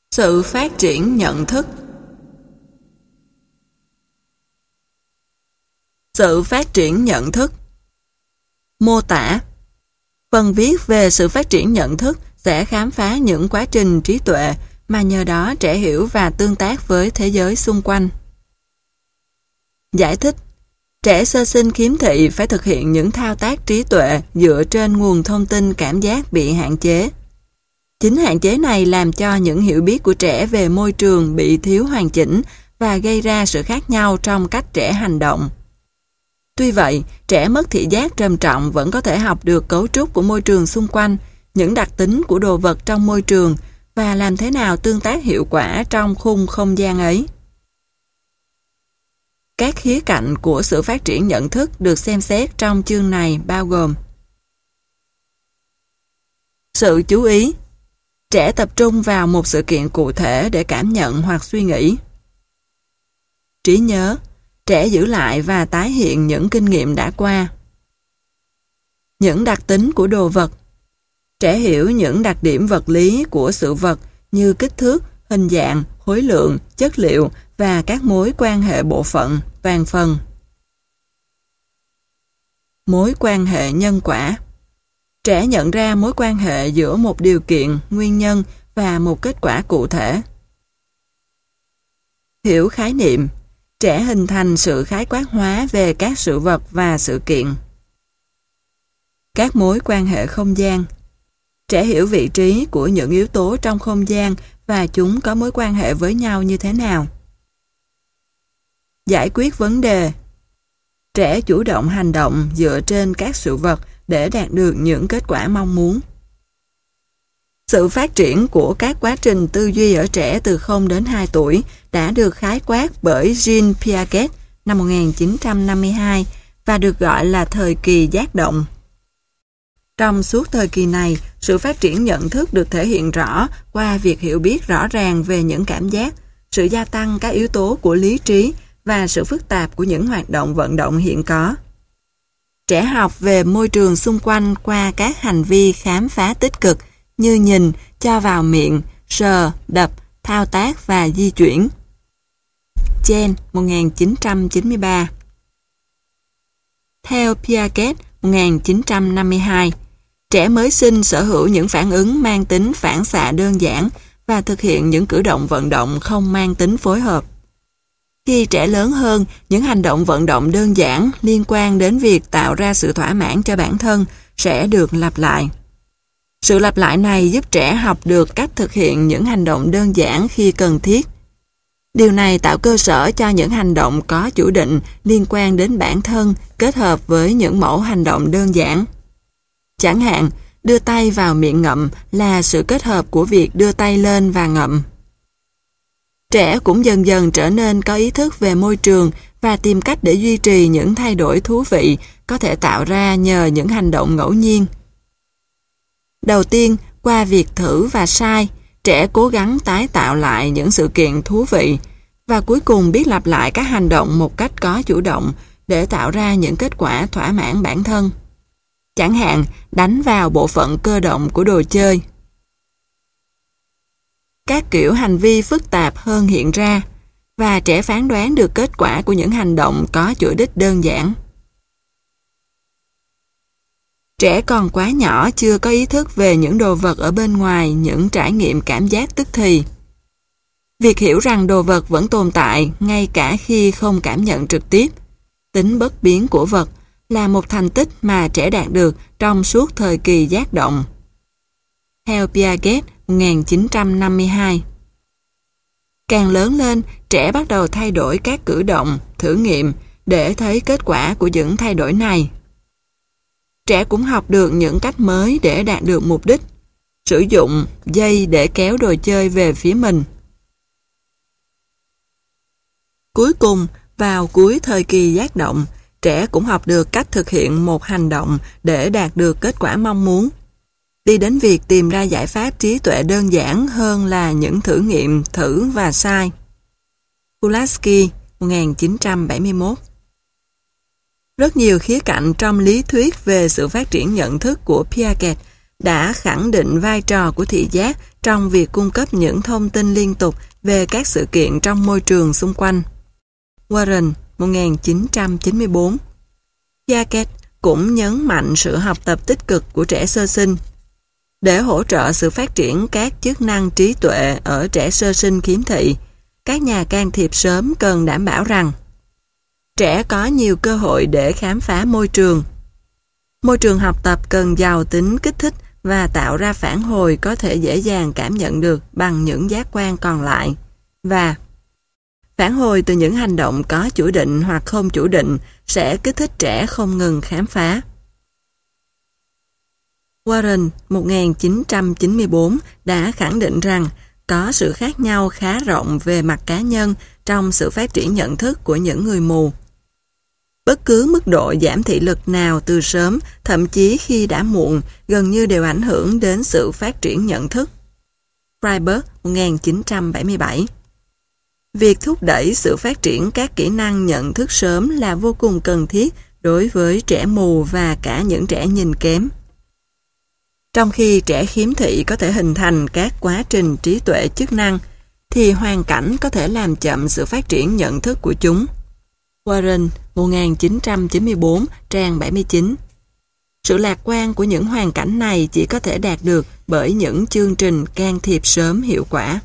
Sự phát triển nhận thức. Sự phát triển nhận thức. Mô tả. Phần viết về sự phát triển nhận thức sẽ khám phá những quá trình trí tuệ mà nhờ đó trẻ hiểu và tương tác với thế giới xung quanh. Giải thích. Trẻ sơ sinh khiếm thị phải thực hiện những thao tác trí tuệ dựa trên nguồn thông tin cảm giác bị hạn chế. Chính hạn chế này làm cho những hiểu biết của trẻ về môi trường bị thiếu hoàn chỉnh và gây ra sự khác nhau trong cách trẻ hành động. Tuy vậy, trẻ mất thị giác trầm trọng vẫn có thể học được cấu trúc của môi trường xung quanh, những đặc tính của đồ vật trong môi trường và làm thế nào tương tác hiệu quả trong khung không gian ấy. Các khía cạnh của sự phát triển nhận thức được xem xét trong chương này bao gồm: sự chú ý. Trẻ tập trung vào một sự kiện cụ thể để cảm nhận hoặc suy nghĩ. Trí nhớ. Trẻ giữ lại và tái hiện những kinh nghiệm đã qua. Những đặc tính của đồ vật. Trẻ hiểu những đặc điểm vật lý của sự vật như kích thước, hình dạng, khối lượng, chất liệu và các mối quan hệ bộ phận, toàn phần. Mối quan hệ nhân quả. Trẻ nhận ra mối quan hệ giữa một điều kiện, nguyên nhân và một kết quả cụ thể. Hiểu khái niệm. Trẻ hình thành sự khái quát hóa về các sự vật và sự kiện. Các mối quan hệ không gian. Trẻ hiểu vị trí của những yếu tố trong không gian và chúng có mối quan hệ với nhau như thế nào. Giải quyết vấn đề. Trẻ chủ động hành động dựa trên các sự vật để đạt được những kết quả mong muốn. Sự phát triển của các quá trình tư duy ở trẻ từ 0 đến 2 tuổi đã được khái quát bởi Jean Piaget năm 1952 và được gọi là thời kỳ giác động. Trong suốt thời kỳ này, sự phát triển nhận thức được thể hiện rõ qua việc hiểu biết rõ ràng về những cảm giác, sự gia tăng các yếu tố của lý trí và sự phức tạp của những hoạt động vận động hiện có. Trẻ học về môi trường xung quanh qua các hành vi khám phá tích cực như nhìn, cho vào miệng, sờ, đập, thao tác và di chuyển. Chen, 1993. Theo Piaget, 1952, trẻ mới sinh sở hữu những phản ứng mang tính phản xạ đơn giản và thực hiện những cử động vận động không mang tính phối hợp. Khi trẻ lớn hơn, những hành động vận động đơn giản liên quan đến việc tạo ra sự thỏa mãn cho bản thân sẽ được lặp lại. Sự lặp lại này giúp trẻ học được cách thực hiện những hành động đơn giản khi cần thiết. Điều này tạo cơ sở cho những hành động có chủ định liên quan đến bản thân kết hợp với những mẫu hành động đơn giản. Chẳng hạn, đưa tay vào miệng ngậm là sự kết hợp của việc đưa tay lên và ngậm. Trẻ cũng dần dần trở nên có ý thức về môi trường và tìm cách để duy trì những thay đổi thú vị có thể tạo ra nhờ những hành động ngẫu nhiên. Đầu tiên, qua việc thử và sai, trẻ cố gắng tái tạo lại những sự kiện thú vị và cuối cùng biết lặp lại các hành động một cách có chủ động để tạo ra những kết quả thỏa mãn bản thân. Chẳng hạn, đánh vào bộ phận cơ động của đồ chơi. Các kiểu hành vi phức tạp hơn hiện ra và trẻ phán đoán được kết quả của những hành động có chủ đích đơn giản. Trẻ còn quá nhỏ chưa có ý thức về những đồ vật ở bên ngoài những trải nghiệm cảm giác tức thì. Việc hiểu rằng đồ vật vẫn tồn tại ngay cả khi không cảm nhận trực tiếp, tính bất biến của vật là một thành tích mà trẻ đạt được trong suốt thời kỳ giác động. Theo Piaget, 1952. Càng lớn lên, trẻ bắt đầu thay đổi các cử động, thử nghiệm để thấy kết quả của những thay đổi này. Trẻ cũng học được những cách mới để đạt được mục đích, sử dụng dây để kéo đồ chơi về phía mình. Cuối cùng, vào cuối thời kỳ giác động, trẻ cũng học được cách thực hiện một hành động để đạt được kết quả mong muốn, đi đến việc tìm ra giải pháp trí tuệ đơn giản hơn là những thử nghiệm thử và sai. Pulaski, 1971. Rất nhiều khía cạnh trong lý thuyết về sự phát triển nhận thức của Piaget đã khẳng định vai trò của thị giác trong việc cung cấp những thông tin liên tục về các sự kiện trong môi trường xung quanh. Warren, 1994. Piaget cũng nhấn mạnh sự học tập tích cực của trẻ sơ sinh. Để hỗ trợ sự phát triển các chức năng trí tuệ ở trẻ sơ sinh khiếm thị, các nhà can thiệp sớm cần đảm bảo rằng trẻ có nhiều cơ hội để khám phá môi trường. Môi trường học tập cần giàu tính kích thích và tạo ra phản hồi có thể dễ dàng cảm nhận được bằng những giác quan còn lại. Và phản hồi từ những hành động có chủ định hoặc không chủ định sẽ kích thích trẻ không ngừng khám phá. Warren, 1994, đã khẳng định rằng có sự khác nhau khá rộng về mặt cá nhân trong sự phát triển nhận thức của những người mù. Bất cứ mức độ giảm thị lực nào từ sớm, thậm chí khi đã muộn, gần như đều ảnh hưởng đến sự phát triển nhận thức. Freiberg, 1977. Việc thúc đẩy sự phát triển các kỹ năng nhận thức sớm là vô cùng cần thiết đối với trẻ mù và cả những trẻ nhìn kém. Trong khi trẻ khiếm thị có thể hình thành các quá trình trí tuệ chức năng, thì hoàn cảnh có thể làm chậm sự phát triển nhận thức của chúng. Warren, 1994, trang 79. Sự lạc quan của những hoàn cảnh này chỉ có thể đạt được bởi những chương trình can thiệp sớm hiệu quả.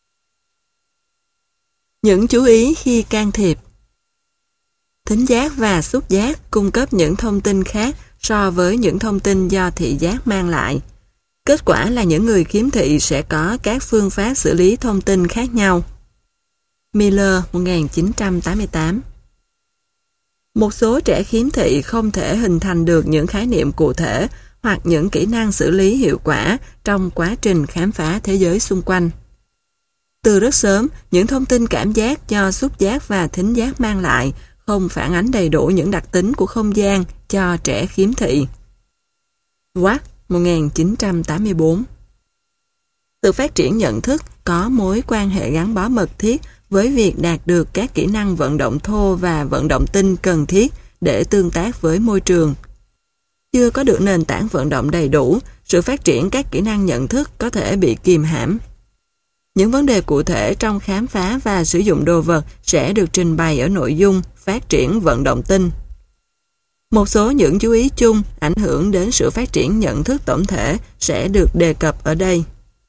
Những chú ý khi can thiệp. Thính giác và xúc giác cung cấp những thông tin khác so với những thông tin do thị giác mang lại. Kết quả là những người khiếm thị sẽ có các phương pháp xử lý thông tin khác nhau. Miller, 1988. Một số trẻ khiếm thị không thể hình thành được những khái niệm cụ thể hoặc những kỹ năng xử lý hiệu quả trong quá trình khám phá thế giới xung quanh. Từ rất sớm, những thông tin cảm giác do xúc giác và thính giác mang lại không phản ánh đầy đủ những đặc tính của không gian cho trẻ khiếm thị. Watt, 1984. Sự phát triển nhận thức có mối quan hệ gắn bó mật thiết với việc đạt được các kỹ năng vận động thô và vận động tinh cần thiết để tương tác với môi trường. Chưa có được nền tảng vận động đầy đủ, sự phát triển các kỹ năng nhận thức có thể bị kìm hãm. Những vấn đề cụ thể trong khám phá và sử dụng đồ vật sẽ được trình bày ở nội dung phát triển vận động tinh. Một số những chú ý chung ảnh hưởng đến sự phát triển nhận thức tổng thể sẽ được đề cập ở đây.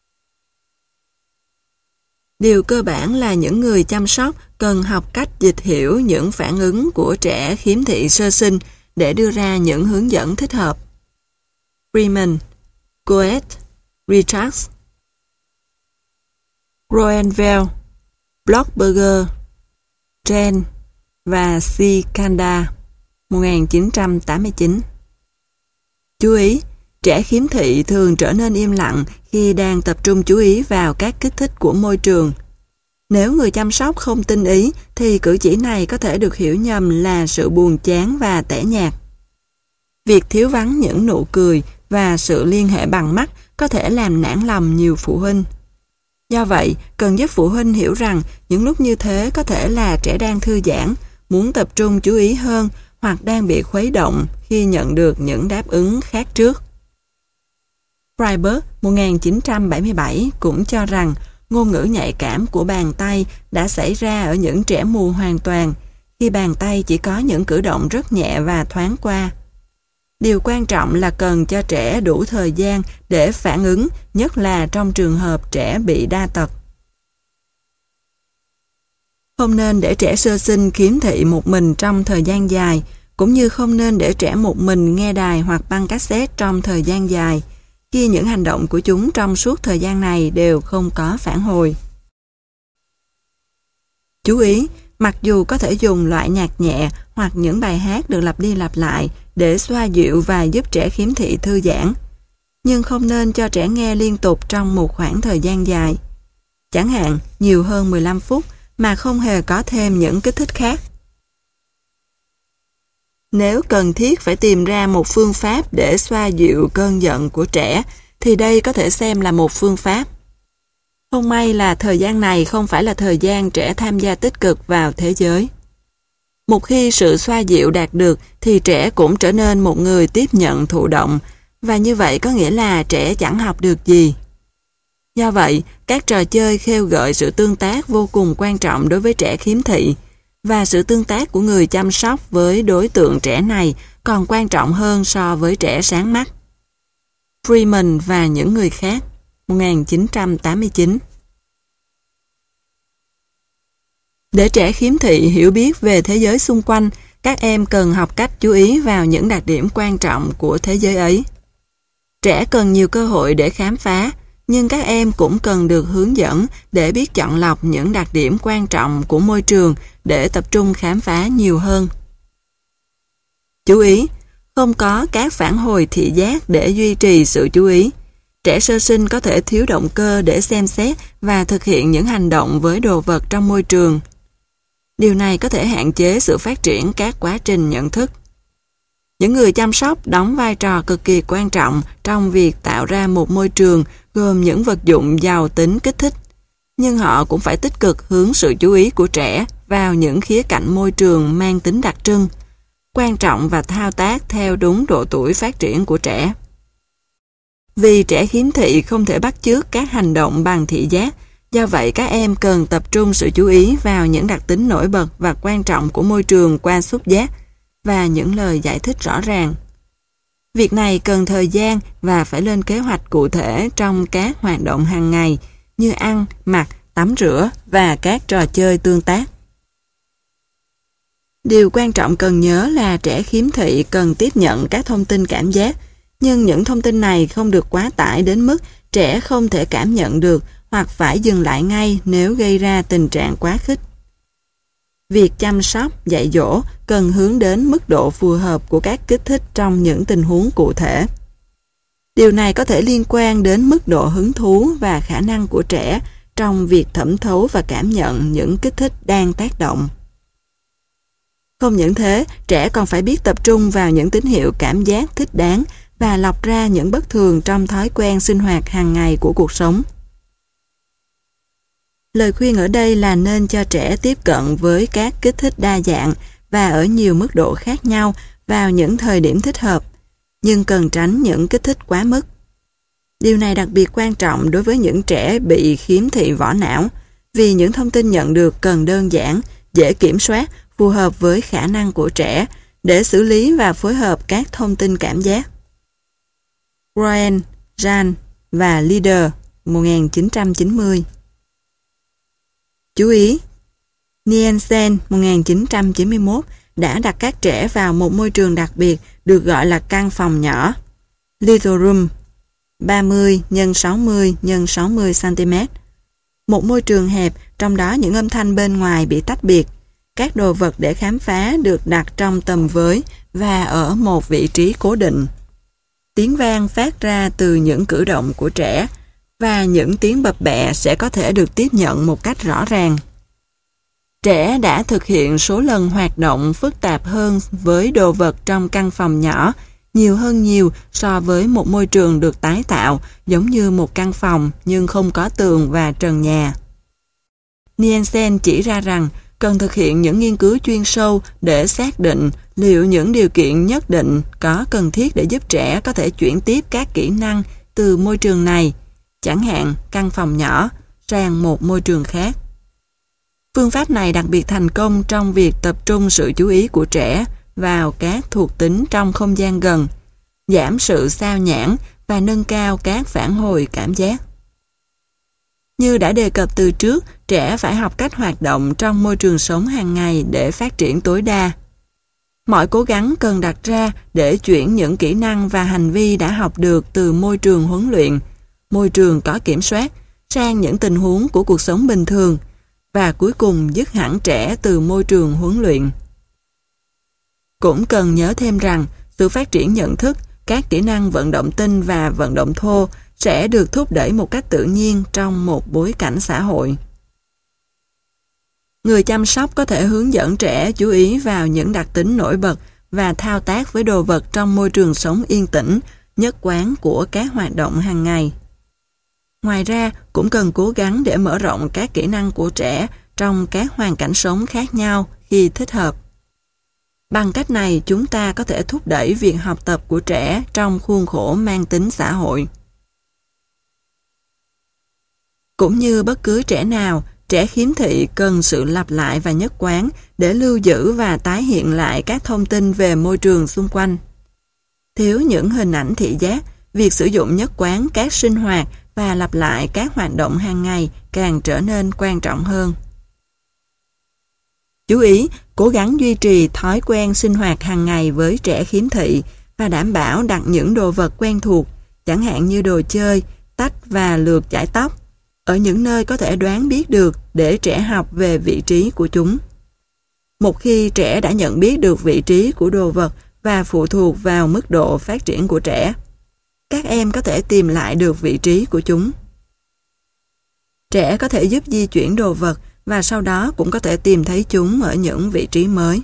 Điều cơ bản là những người chăm sóc cần học cách dịch hiểu những phản ứng của trẻ khiếm thị sơ sinh để đưa ra những hướng dẫn thích hợp. Freeman, Goethe, Richards, Groeneveld, Blockberger, Chen và Sikanda, 1989. Chú ý, trẻ khiếm thị thường trở nên im lặng khi đang tập trung chú ý vào các kích thích của môi trường. Nếu người chăm sóc không tinh ý thì cử chỉ này có thể được hiểu nhầm là sự buồn chán và tẻ nhạt. Việc thiếu vắng những nụ cười và sự liên hệ bằng mắt có thể làm nản lòng nhiều phụ huynh. Do vậy, cần giúp phụ huynh hiểu rằng những lúc như thế có thể là trẻ đang thư giãn, muốn tập trung chú ý hơn hoặc đang bị khuấy động khi nhận được những đáp ứng khác trước. Freiberg, 1977 cũng cho rằng ngôn ngữ nhạy cảm của bàn tay đã xảy ra ở những trẻ mù hoàn toàn, khi bàn tay chỉ có những cử động rất nhẹ và thoáng qua. Điều quan trọng là cần cho trẻ đủ thời gian để phản ứng, nhất là trong trường hợp trẻ bị đa tật. Không nên để trẻ sơ sinh khiếm thị một mình trong thời gian dài, cũng như không nên để trẻ một mình nghe đài hoặc băng cassette trong thời gian dài, khi những hành động của chúng trong suốt thời gian này đều không có phản hồi. Chú ý, mặc dù có thể dùng loại nhạc nhẹ hoặc những bài hát được lặp đi lặp lại để xoa dịu và giúp trẻ khiếm thị thư giãn, nhưng không nên cho trẻ nghe liên tục trong một khoảng thời gian dài, chẳng hạn nhiều hơn 15 phút mà không hề có thêm những kích thích khác. Nếu cần thiết phải tìm ra một phương pháp để xoa dịu cơn giận của trẻ, thì đây có thể xem là một phương pháp. Không may là thời gian này không phải là thời gian trẻ tham gia tích cực vào thế giới. Một khi sự xoa dịu đạt được, thì trẻ cũng trở nên một người tiếp nhận thụ động, và như vậy có nghĩa là trẻ chẳng học được gì. Do vậy, các trò chơi khêu gợi sự tương tác vô cùng quan trọng đối với trẻ khiếm thị, và sự tương tác của người chăm sóc với đối tượng trẻ này còn quan trọng hơn so với trẻ sáng mắt. Freeman và những người khác, 1989. Để trẻ khiếm thị hiểu biết về thế giới xung quanh, các em cần học cách chú ý vào những đặc điểm quan trọng của thế giới ấy. Trẻ cần nhiều cơ hội để khám phá, nhưng các em cũng cần được hướng dẫn để biết chọn lọc những đặc điểm quan trọng của môi trường để tập trung khám phá nhiều hơn. Chú ý, không có các phản hồi thị giác để duy trì sự chú ý. Trẻ sơ sinh có thể thiếu động cơ để xem xét và thực hiện những hành động với đồ vật trong môi trường. Điều này có thể hạn chế sự phát triển các quá trình nhận thức. Những người chăm sóc đóng vai trò cực kỳ quan trọng trong việc tạo ra một môi trường gồm những vật dụng giàu tính kích thích, nhưng họ cũng phải tích cực hướng sự chú ý của trẻ vào những khía cạnh môi trường mang tính đặc trưng, quan trọng và thao tác theo đúng độ tuổi phát triển của trẻ. Vì trẻ khiếm thị không thể bắt chước các hành động bằng thị giác, do vậy các em cần tập trung sự chú ý vào những đặc tính nổi bật và quan trọng của môi trường qua xúc giác và những lời giải thích rõ ràng. Việc này cần thời gian và phải lên kế hoạch cụ thể trong các hoạt động hàng ngày như ăn, mặc, tắm rửa và các trò chơi tương tác. Điều quan trọng cần nhớ là trẻ khiếm thị cần tiếp nhận các thông tin cảm giác, nhưng những thông tin này không được quá tải đến mức trẻ không thể cảm nhận được hoặc phải dừng lại ngay nếu gây ra tình trạng quá khích. Việc chăm sóc, dạy dỗ cần hướng đến mức độ phù hợp của các kích thích trong những tình huống cụ thể. Điều này có thể liên quan đến mức độ hứng thú và khả năng của trẻ trong việc thẩm thấu và cảm nhận những kích thích đang tác động. Không những thế, trẻ còn phải biết tập trung vào những tín hiệu cảm giác thích đáng và lọc ra những bất thường trong thói quen sinh hoạt hàng ngày của cuộc sống. Lời khuyên ở đây là nên cho trẻ tiếp cận với các kích thích đa dạng và ở nhiều mức độ khác nhau vào những thời điểm thích hợp, nhưng cần tránh những kích thích quá mức. Điều này đặc biệt quan trọng đối với những trẻ bị khiếm thị vỏ não, vì những thông tin nhận được cần đơn giản, dễ kiểm soát, phù hợp với khả năng của trẻ để xử lý và phối hợp các thông tin cảm giác. Ryan, Jan và Leader, 1990. Chú ý, Nielsen, 1991, đã đặt các trẻ vào một môi trường đặc biệt được gọi là căn phòng nhỏ, Little Room, 30 x 60 x 60 cm. Một môi trường hẹp, trong đó những âm thanh bên ngoài bị tách biệt. Các đồ vật để khám phá được đặt trong tầm với và ở một vị trí cố định. Tiếng vang phát ra từ những cử động của trẻ và những tiếng bập bẹ sẽ có thể được tiếp nhận một cách rõ ràng. Trẻ đã thực hiện số lần hoạt động phức tạp hơn với đồ vật trong căn phòng nhỏ, nhiều hơn nhiều so với một môi trường được tái tạo giống như một căn phòng nhưng không có tường và trần nhà. Nielsen chỉ ra rằng cần thực hiện những nghiên cứu chuyên sâu để xác định liệu những điều kiện nhất định có cần thiết để giúp trẻ có thể chuyển tiếp các kỹ năng từ môi trường này, chẳng hạn căn phòng nhỏ, sang một môi trường khác. Phương pháp này đặc biệt thành công trong việc tập trung sự chú ý của trẻ vào các thuộc tính trong không gian gần, giảm sự sao nhãng và nâng cao các phản hồi cảm giác. Như đã đề cập từ trước, trẻ phải học cách hoạt động trong môi trường sống hàng ngày để phát triển tối đa. Mọi cố gắng cần đặt ra để chuyển những kỹ năng và hành vi đã học được từ môi trường huấn luyện, môi trường có kiểm soát, sang những tình huống của cuộc sống bình thường, và cuối cùng dứt hẳn trẻ từ môi trường huấn luyện. Cũng cần nhớ thêm rằng, sự phát triển nhận thức, các kỹ năng vận động tinh và vận động thô sẽ được thúc đẩy một cách tự nhiên trong một bối cảnh xã hội. Người chăm sóc có thể hướng dẫn trẻ chú ý vào những đặc tính nổi bật và thao tác với đồ vật trong môi trường sống yên tĩnh, nhất quán của các hoạt động hàng ngày. Ngoài ra, cũng cần cố gắng để mở rộng các kỹ năng của trẻ trong các hoàn cảnh sống khác nhau khi thích hợp. Bằng cách này, chúng ta có thể thúc đẩy việc học tập của trẻ trong khuôn khổ mang tính xã hội. Cũng như bất cứ trẻ nào, trẻ khiếm thị cần sự lặp lại và nhất quán để lưu giữ và tái hiện lại các thông tin về môi trường xung quanh. Thiếu những hình ảnh thị giác, việc sử dụng nhất quán các sinh hoạt và lặp lại các hoạt động hàng ngày càng trở nên quan trọng hơn. Chú ý, cố gắng duy trì thói quen sinh hoạt hàng ngày với trẻ khiếm thị và đảm bảo đặt những đồ vật quen thuộc, chẳng hạn như đồ chơi, tách và lược chải tóc, ở những nơi có thể đoán biết được để trẻ học về vị trí của chúng. Một khi trẻ đã nhận biết được vị trí của đồ vật và phụ thuộc vào mức độ phát triển của trẻ, các em có thể tìm lại được vị trí của chúng. Trẻ có thể giúp di chuyển đồ vật và sau đó cũng có thể tìm thấy chúng ở những vị trí mới.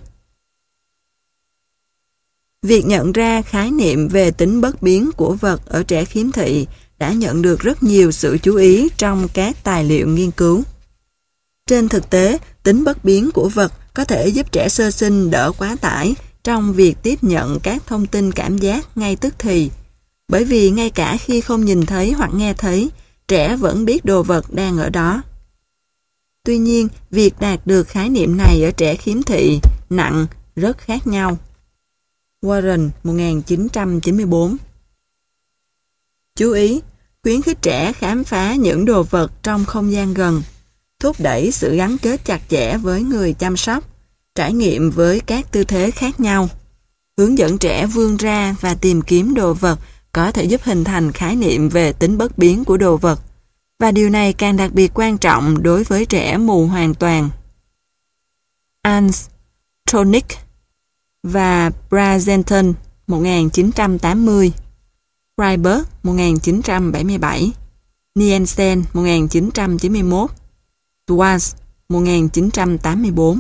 Việc nhận ra khái niệm về tính bất biến của vật ở trẻ khiếm thị đã nhận được rất nhiều sự chú ý trong các tài liệu nghiên cứu. Trên thực tế, tính bất biến của vật có thể giúp trẻ sơ sinh đỡ quá tải trong việc tiếp nhận các thông tin cảm giác ngay tức thì, bởi vì ngay cả khi không nhìn thấy hoặc nghe thấy, trẻ vẫn biết đồ vật đang ở đó. Tuy nhiên, việc đạt được khái niệm này ở trẻ khiếm thị nặng rất khác nhau. Warren, 1994. Chú ý, khuyến khích trẻ khám phá những đồ vật trong không gian gần, thúc đẩy sự gắn kết chặt chẽ với người chăm sóc, trải nghiệm với các tư thế khác nhau, hướng dẫn trẻ vươn ra và tìm kiếm đồ vật có thể giúp hình thành khái niệm về tính bất biến của đồ vật, và điều này càng đặc biệt quan trọng đối với trẻ mù hoàn toàn. Ans, Tronick và Brazenton, 1980, Freiberg, 1977, Nielsen, 1991, Schwartz, 1984.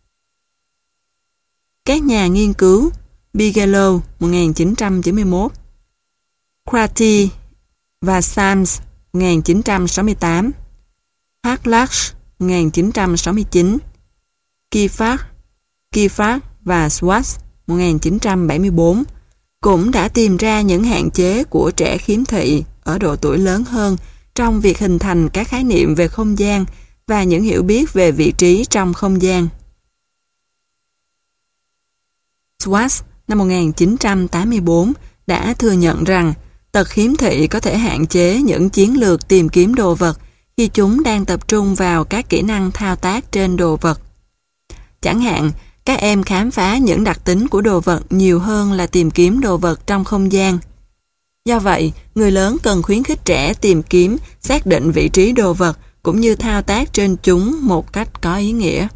Các nhà nghiên cứu Bigelow, 1991, Crotty và Sams, 1968, Hartlach, 1969, Kieffer và Schwartz, 1974, cũng đã tìm ra những hạn chế của trẻ khiếm thị ở độ tuổi lớn hơn trong việc hình thành các khái niệm về không gian và những hiểu biết về vị trí trong không gian. Schwartz năm 1984 đã thừa nhận rằng tật khiếm thị có thể hạn chế những chiến lược tìm kiếm đồ vật khi chúng đang tập trung vào các kỹ năng thao tác trên đồ vật. Chẳng hạn, các em khám phá những đặc tính của đồ vật nhiều hơn là tìm kiếm đồ vật trong không gian. Do vậy, người lớn cần khuyến khích trẻ tìm kiếm, xác định vị trí đồ vật cũng như thao tác trên chúng một cách có ý nghĩa.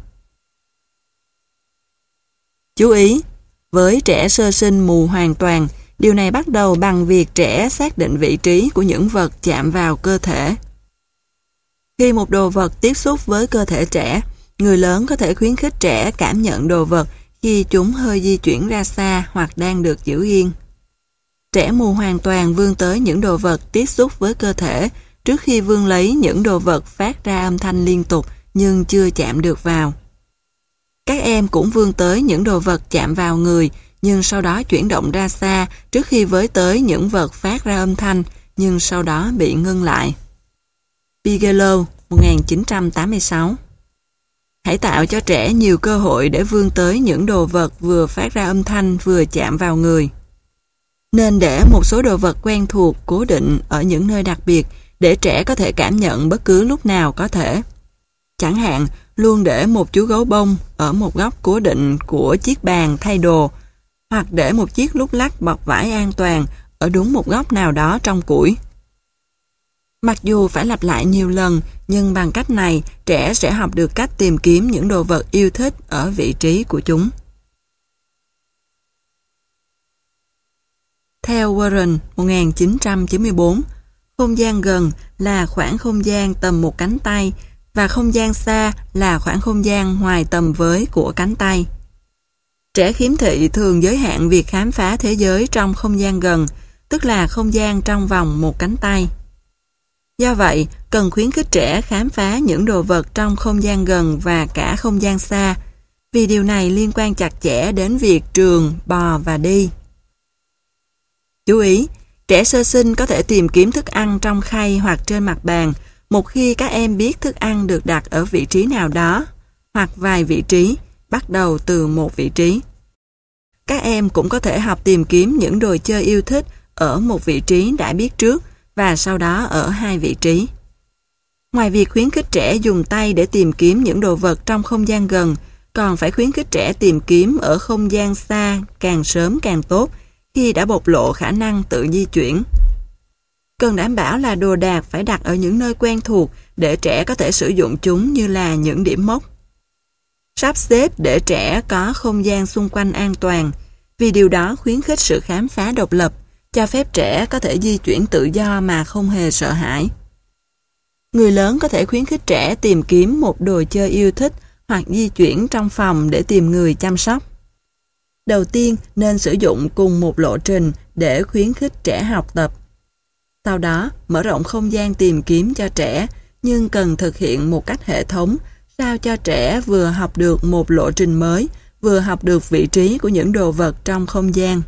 Chú ý, với trẻ sơ sinh mù hoàn toàn, điều này bắt đầu bằng việc trẻ xác định vị trí của những vật chạm vào cơ thể. Khi một đồ vật tiếp xúc với cơ thể trẻ, người lớn có thể khuyến khích trẻ cảm nhận đồ vật khi chúng hơi di chuyển ra xa hoặc đang được giữ yên. Trẻ mù hoàn toàn vươn tới những đồ vật tiếp xúc với cơ thể trước khi vươn lấy những đồ vật phát ra âm thanh liên tục nhưng chưa chạm được vào. Các em cũng vươn tới những đồ vật chạm vào người nhưng sau đó chuyển động ra xa trước khi với tới những vật phát ra âm thanh nhưng sau đó bị ngưng lại. Bigelow, 1986. Hãy tạo cho trẻ nhiều cơ hội để vươn tới những đồ vật vừa phát ra âm thanh vừa chạm vào người. Nên để một số đồ vật quen thuộc cố định ở những nơi đặc biệt để trẻ có thể cảm nhận bất cứ lúc nào có thể. Chẳng hạn, luôn để một chú gấu bông ở một góc cố định của chiếc bàn thay đồ, hoặc để một chiếc lúc lắc bọc vải an toàn ở đúng một góc nào đó trong củi. Mặc dù phải lặp lại nhiều lần, nhưng bằng cách này, trẻ sẽ học được cách tìm kiếm những đồ vật yêu thích ở vị trí của chúng. Theo Warren, 1994, không gian gần là khoảng không gian tầm một cánh tay và không gian xa là khoảng không gian ngoài tầm với của cánh tay. Trẻ khiếm thị thường giới hạn việc khám phá thế giới trong không gian gần, tức là không gian trong vòng một cánh tay. Do vậy, cần khuyến khích trẻ khám phá những đồ vật trong không gian gần và cả không gian xa, vì điều này liên quan chặt chẽ đến việc trường, bò và đi. Chú ý, trẻ sơ sinh có thể tìm kiếm thức ăn trong khay hoặc trên mặt bàn một khi các em biết thức ăn được đặt ở vị trí nào đó, hoặc vài vị trí, bắt đầu từ một vị trí. Các em cũng có thể học tìm kiếm những đồ chơi yêu thích ở một vị trí đã biết trước và sau đó ở hai vị trí. Ngoài việc khuyến khích trẻ dùng tay để tìm kiếm những đồ vật trong không gian gần, còn phải khuyến khích trẻ tìm kiếm ở không gian xa càng sớm càng tốt khi đã bộc lộ khả năng tự di chuyển. Cần đảm bảo là đồ đạc phải đặt ở những nơi quen thuộc để trẻ có thể sử dụng chúng như là những điểm mốc. Sắp xếp để trẻ có không gian xung quanh an toàn, vì điều đó khuyến khích sự khám phá độc lập, cho phép trẻ có thể di chuyển tự do mà không hề sợ hãi. Người lớn có thể khuyến khích trẻ tìm kiếm một đồ chơi yêu thích hoặc di chuyển trong phòng để tìm người chăm sóc. Đầu tiên nên sử dụng cùng một lộ trình để khuyến khích trẻ học tập. Sau đó, mở rộng không gian tìm kiếm cho trẻ, nhưng cần thực hiện một cách hệ thống, sao cho trẻ vừa học được một lộ trình mới, vừa học được vị trí của những đồ vật trong không gian.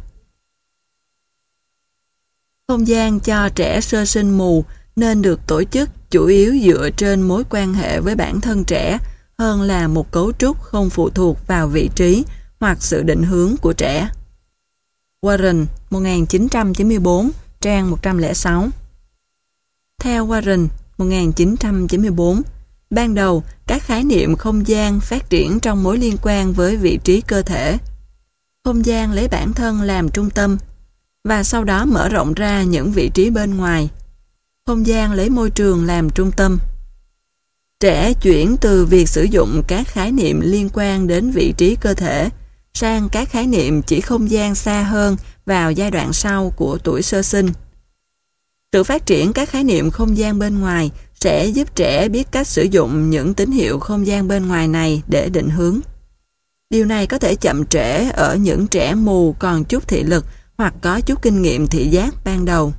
Không gian cho trẻ sơ sinh mù nên được tổ chức chủ yếu dựa trên mối quan hệ với bản thân trẻ hơn là một cấu trúc không phụ thuộc vào vị trí hoặc sự định hướng của trẻ. Warren, 1994, trang 106. Theo Warren, 1994, ban đầu các khái niệm không gian phát triển trong mối liên quan với vị trí cơ thể. Không gian lấy bản thân làm trung tâm, và sau đó mở rộng ra những vị trí bên ngoài. Không gian lấy môi trường làm trung tâm. Trẻ chuyển từ việc sử dụng các khái niệm liên quan đến vị trí cơ thể sang các khái niệm chỉ không gian xa hơn vào giai đoạn sau của tuổi sơ sinh. Sự phát triển các khái niệm không gian bên ngoài sẽ giúp trẻ biết cách sử dụng những tín hiệu không gian bên ngoài này để định hướng. Điều này có thể chậm trễ ở những trẻ mù còn chút thị lực hoặc có chút kinh nghiệm thị giác ban đầu.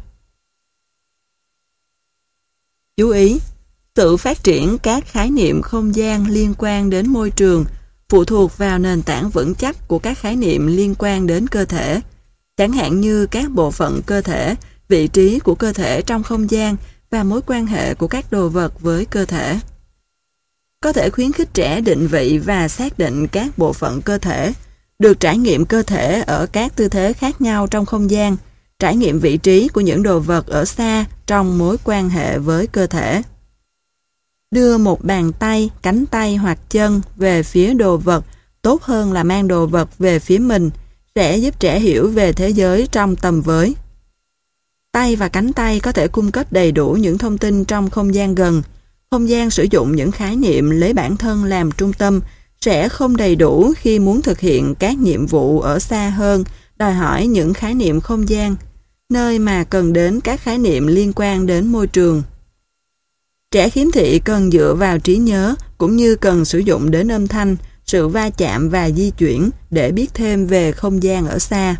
Chú ý, sự phát triển các khái niệm không gian liên quan đến môi trường phụ thuộc vào nền tảng vững chắc của các khái niệm liên quan đến cơ thể, chẳng hạn như các bộ phận cơ thể, vị trí của cơ thể trong không gian và mối quan hệ của các đồ vật với cơ thể. Có thể khuyến khích trẻ định vị và xác định các bộ phận cơ thể, được trải nghiệm cơ thể ở các tư thế khác nhau trong không gian, trải nghiệm vị trí của những đồ vật ở xa trong mối quan hệ với cơ thể. Đưa một bàn tay, cánh tay hoặc chân về phía đồ vật tốt hơn là mang đồ vật về phía mình sẽ giúp trẻ hiểu về thế giới trong tầm với. Tay và cánh tay có thể cung cấp đầy đủ những thông tin trong không gian gần. Không gian sử dụng những khái niệm lấy bản thân làm trung tâm sẽ không đầy đủ khi muốn thực hiện các nhiệm vụ ở xa hơn, đòi hỏi những khái niệm không gian, nơi mà cần đến các khái niệm liên quan đến môi trường. Trẻ khiếm thị cần dựa vào trí nhớ cũng như cần sử dụng đến âm thanh, sự va chạm và di chuyển để biết thêm về không gian ở xa.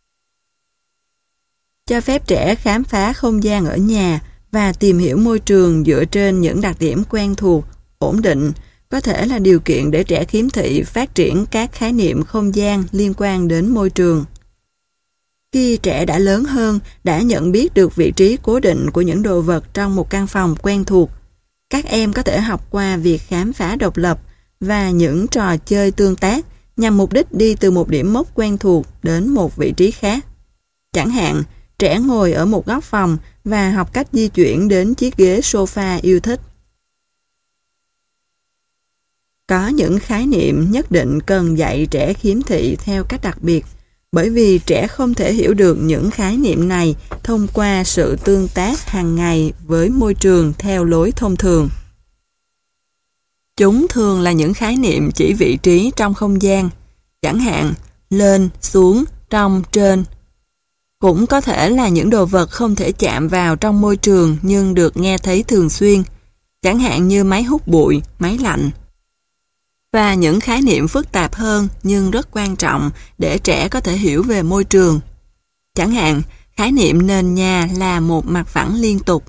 Cho phép trẻ khám phá không gian ở nhà và tìm hiểu môi trường dựa trên những đặc điểm quen thuộc, ổn định, có thể là điều kiện để trẻ khiếm thị phát triển các khái niệm không gian liên quan đến môi trường. Khi trẻ đã lớn hơn, đã nhận biết được vị trí cố định của những đồ vật trong một căn phòng quen thuộc, các em có thể học qua việc khám phá độc lập và những trò chơi tương tác nhằm mục đích đi từ một điểm mốc quen thuộc đến một vị trí khác. Chẳng hạn, trẻ ngồi ở một góc phòng và học cách di chuyển đến chiếc ghế sofa yêu thích. Có những khái niệm nhất định cần dạy trẻ khiếm thị theo cách đặc biệt, bởi vì trẻ không thể hiểu được những khái niệm này thông qua sự tương tác hàng ngày với môi trường theo lối thông thường. Chúng thường là những khái niệm chỉ vị trí trong không gian, chẳng hạn lên, xuống, trong, trên. Cũng có thể là những đồ vật không thể chạm vào trong môi trường nhưng được nghe thấy thường xuyên, chẳng hạn như máy hút bụi, máy lạnh. Và những khái niệm phức tạp hơn nhưng rất quan trọng để trẻ có thể hiểu về môi trường. Chẳng hạn, khái niệm nền nhà là một mặt phẳng liên tục.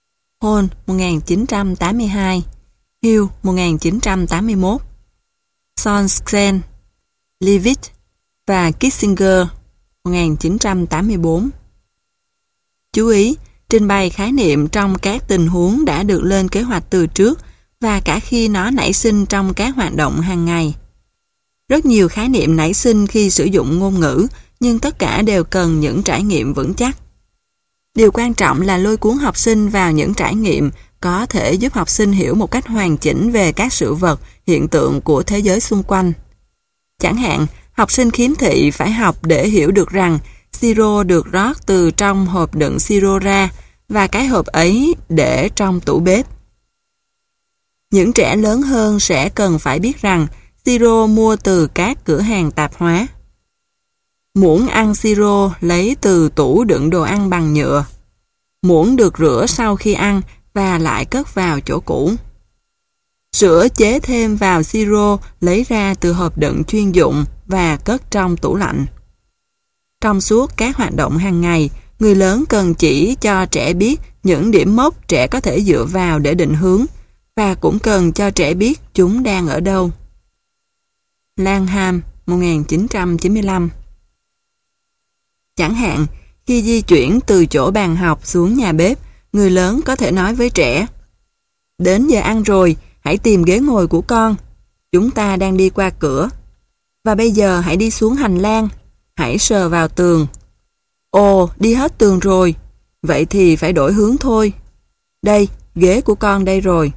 Hall, 1982, Hill, 1981. Sonsen, Leavitt và Kissinger 1984. Chú ý, trình bày khái niệm trong các tình huống đã được lên kế hoạch từ trước và cả khi nó nảy sinh trong các hoạt động hàng ngày. Rất nhiều khái niệm nảy sinh khi sử dụng ngôn ngữ, nhưng tất cả đều cần những trải nghiệm vững chắc. Điều quan trọng là lôi cuốn học sinh vào những trải nghiệm có thể giúp học sinh hiểu một cách hoàn chỉnh về các sự vật, hiện tượng của thế giới xung quanh. Chẳng hạn, học sinh khiếm thị phải học để hiểu được rằng siro được rót từ trong hộp đựng siro ra và cái hộp ấy để trong tủ bếp. Những trẻ lớn hơn sẽ cần phải biết rằng siro mua từ các cửa hàng tạp hóa. Muỗng ăn siro lấy từ tủ đựng đồ ăn bằng nhựa. Muỗng được rửa sau khi ăn và lại cất vào chỗ cũ. Sữa chế thêm vào siro lấy ra từ hộp đựng chuyên dụng và cất trong tủ lạnh. Trong suốt các hoạt động hàng ngày, người lớn cần chỉ cho trẻ biết những điểm mốc trẻ có thể dựa vào để định hướng và cũng cần cho trẻ biết chúng đang ở đâu. Langham, 1995. Chẳng hạn, khi di chuyển từ chỗ bàn học xuống nhà bếp, người lớn có thể nói với trẻ: "Đến giờ ăn rồi, hãy tìm ghế ngồi của con. Chúng ta đang đi qua cửa. Và bây giờ hãy đi xuống hành lang. Hãy sờ vào tường. Ồ, đi hết tường rồi. Vậy thì phải đổi hướng thôi. Đây, ghế của con đây rồi."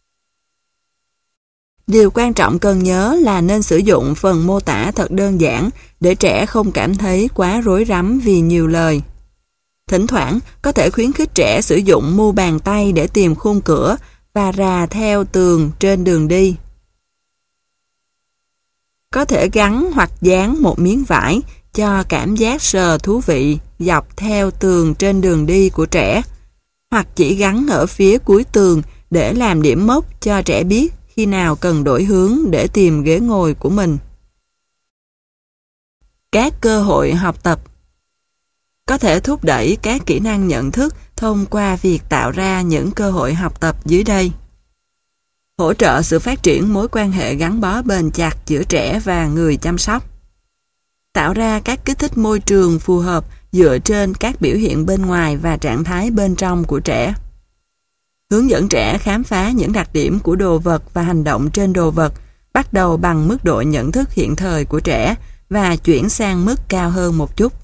Điều quan trọng cần nhớ là nên sử dụng phần mô tả thật đơn giản để trẻ không cảm thấy quá rối rắm vì nhiều lời. Thỉnh thoảng, có thể khuyến khích trẻ sử dụng mu bàn tay để tìm khung cửa và rà theo tường trên đường đi. Có thể gắn hoặc dán một miếng vải cho cảm giác sờ thú vị dọc theo tường trên đường đi của trẻ, hoặc chỉ gắn ở phía cuối tường để làm điểm mốc cho trẻ biết khi nào cần đổi hướng để tìm ghế ngồi của mình. Các cơ hội học tập có thể thúc đẩy các kỹ năng nhận thức thông qua việc tạo ra những cơ hội học tập dưới đây. Hỗ trợ sự phát triển mối quan hệ gắn bó bền chặt giữa trẻ và người chăm sóc. Tạo ra các kích thích môi trường phù hợp dựa trên các biểu hiện bên ngoài và trạng thái bên trong của trẻ. Hướng dẫn trẻ khám phá những đặc điểm của đồ vật và hành động trên đồ vật, bắt đầu bằng mức độ nhận thức hiện thời của trẻ và chuyển sang mức cao hơn một chút.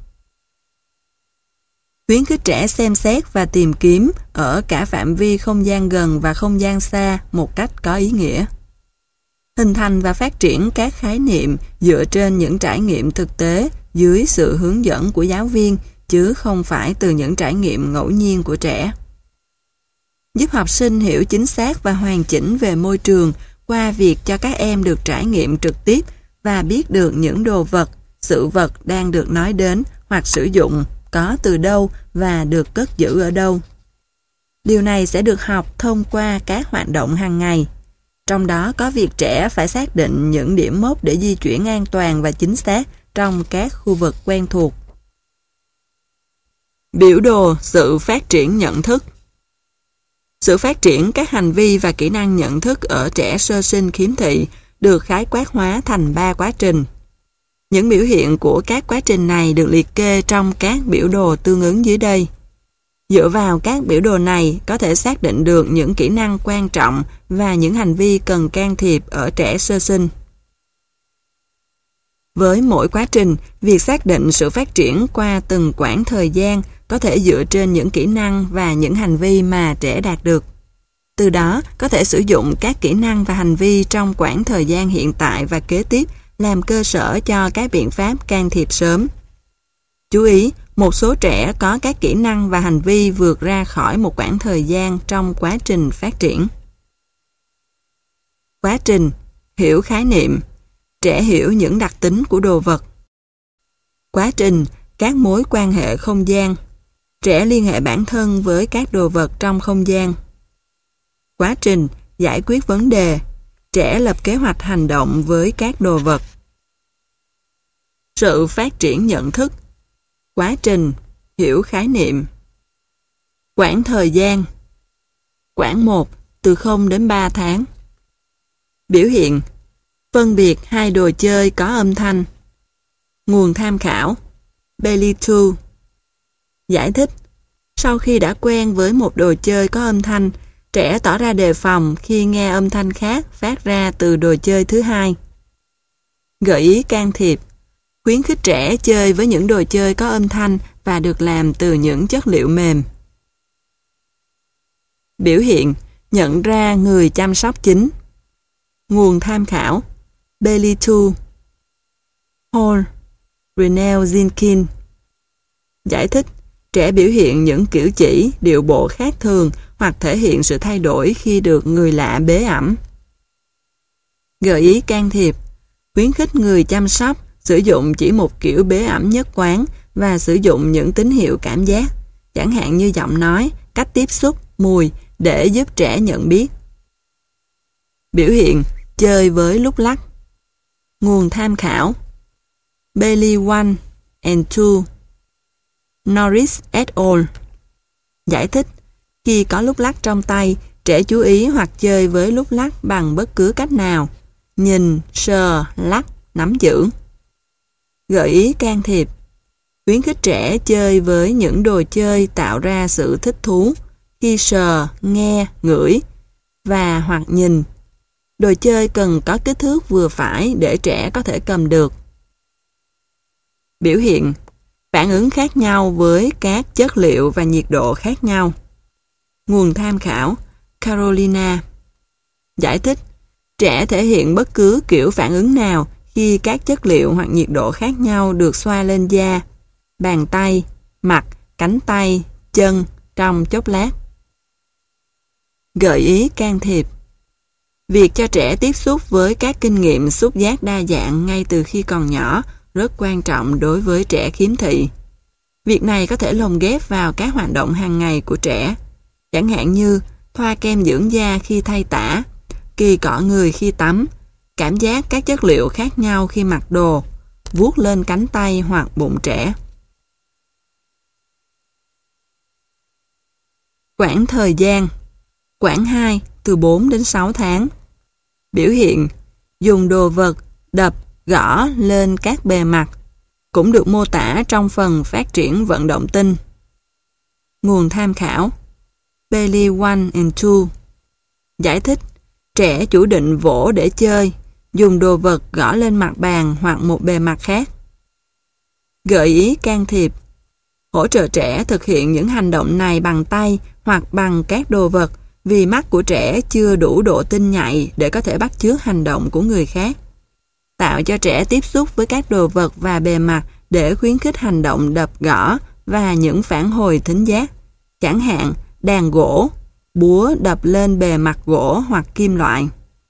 Khuyến khích trẻ xem xét và tìm kiếm ở cả phạm vi không gian gần và không gian xa một cách có ý nghĩa. Hình thành và phát triển các khái niệm dựa trên những trải nghiệm thực tế dưới sự hướng dẫn của giáo viên, chứ không phải từ những trải nghiệm ngẫu nhiên của trẻ. Giúp học sinh hiểu chính xác và hoàn chỉnh về môi trường qua việc cho các em được trải nghiệm trực tiếp và biết được những đồ vật, sự vật đang được nói đến hoặc sử dụng có từ đâu và được cất giữ ở đâu. Điều này sẽ được học thông qua các hoạt động hàng ngày. Trong đó có việc trẻ phải xác định những điểm mốc để di chuyển an toàn và chính xác trong các khu vực quen thuộc. Biểu đồ sự phát triển nhận thức. Sự phát triển các hành vi và kỹ năng nhận thức ở trẻ sơ sinh khiếm thị được khái quát hóa thành 3 quá trình. Những biểu hiện của các quá trình này được liệt kê trong các biểu đồ tương ứng dưới đây. Dựa vào các biểu đồ này có thể xác định được những kỹ năng quan trọng và những hành vi cần can thiệp ở trẻ sơ sinh. Với mỗi quá trình, việc xác định sự phát triển qua từng quãng thời gian có thể dựa trên những kỹ năng và những hành vi mà trẻ đạt được. Từ đó, có thể sử dụng các kỹ năng và hành vi trong quãng thời gian hiện tại và kế tiếp làm cơ sở cho các biện pháp can thiệp sớm. Chú ý, một số trẻ có các kỹ năng và hành vi vượt ra khỏi một quãng thời gian trong quá trình phát triển. Quá trình hiểu khái niệm. Trẻ hiểu những đặc tính của đồ vật. Quá trình các mối quan hệ không gian. Trẻ liên hệ bản thân với các đồ vật trong không gian. Quá trình giải quyết vấn đề. Trẻ lập kế hoạch hành động với các đồ vật. Sự phát triển nhận thức. Quá trình hiểu khái niệm. Quãng thời gian. Quãng 1 từ 0 đến 3 tháng. Biểu hiện Phân biệt hai đồ chơi có âm thanh. Nguồn tham khảo Bailey 2. Giải thích: sau khi đã quen với một đồ chơi có âm thanh, trẻ tỏ ra đề phòng khi nghe âm thanh khác phát ra từ đồ chơi thứ hai. Gợi ý can thiệp: khuyến khích trẻ chơi với những đồ chơi có âm thanh và được làm từ những chất liệu mềm. Biểu hiện: nhận ra người chăm sóc chính. Nguồn tham khảo Bailey 2, Hall, Renell Zinkin. Giải thích: trẻ biểu hiện những cử chỉ, điệu bộ khác thường hoặc thể hiện sự thay đổi khi được người lạ bế ẵm. Gợi ý can thiệp: khuyến khích người chăm sóc sử dụng chỉ một kiểu bế ẵm nhất quán và sử dụng những tín hiệu cảm giác, chẳng hạn như giọng nói, cách tiếp xúc, mùi, để giúp trẻ nhận biết. Biểu hiện: chơi với lúc lắc. Nguồn tham khảo Bailey 1 and 2, Norris et al. Giải thích: khi có lúc lắc trong tay, trẻ chú ý hoặc chơi với lúc lắc bằng bất cứ cách nào: nhìn, sờ, lắc, nắm giữ. Gợi ý can thiệp: khuyến khích trẻ chơi với những đồ chơi tạo ra sự thích thú khi sờ, nghe, ngửi và hoặc nhìn. Đồ chơi cần có kích thước vừa phải để trẻ có thể cầm được. Biểu hiện: phản ứng khác nhau với các chất liệu và nhiệt độ khác nhau. Nguồn tham khảo Carolina. Giải thích: trẻ thể hiện bất cứ kiểu phản ứng nào khi các chất liệu hoặc nhiệt độ khác nhau được xoa lên da, bàn tay, mặt, cánh tay, chân trong chốc lát. Gợi ý can thiệp: việc cho trẻ tiếp xúc với các kinh nghiệm xúc giác đa dạng ngay từ khi còn nhỏ rất quan trọng đối với trẻ khiếm thị. Việc này có thể lồng ghép vào các hoạt động hàng ngày của trẻ, chẳng hạn như thoa kem dưỡng da khi thay tã, kỳ cọ người khi tắm, cảm giác các chất liệu khác nhau khi mặc đồ, vuốt lên cánh tay hoặc bụng trẻ. Quãng thời gian: quãng 2 từ 4 đến 6 tháng. Biểu hiện: dùng đồ vật, đập, gõ lên các bề mặt, cũng được mô tả trong phần phát triển vận động tinh. Nguồn tham khảo Bailey 1 and 2. Giải thích: trẻ chủ định vỗ để chơi, dùng đồ vật gõ lên mặt bàn hoặc một bề mặt khác. Gợi ý can thiệp: hỗ trợ trẻ thực hiện những hành động này bằng tay hoặc bằng các đồ vật vì mắt của trẻ chưa đủ độ tinh nhạy để có thể bắt chước hành động của người khác. Tạo cho trẻ tiếp xúc với các đồ vật và bề mặt để khuyến khích hành động đập gõ và những phản hồi thính giác, chẳng hạn đàn gỗ, búa đập lên bề mặt gỗ hoặc kim loại.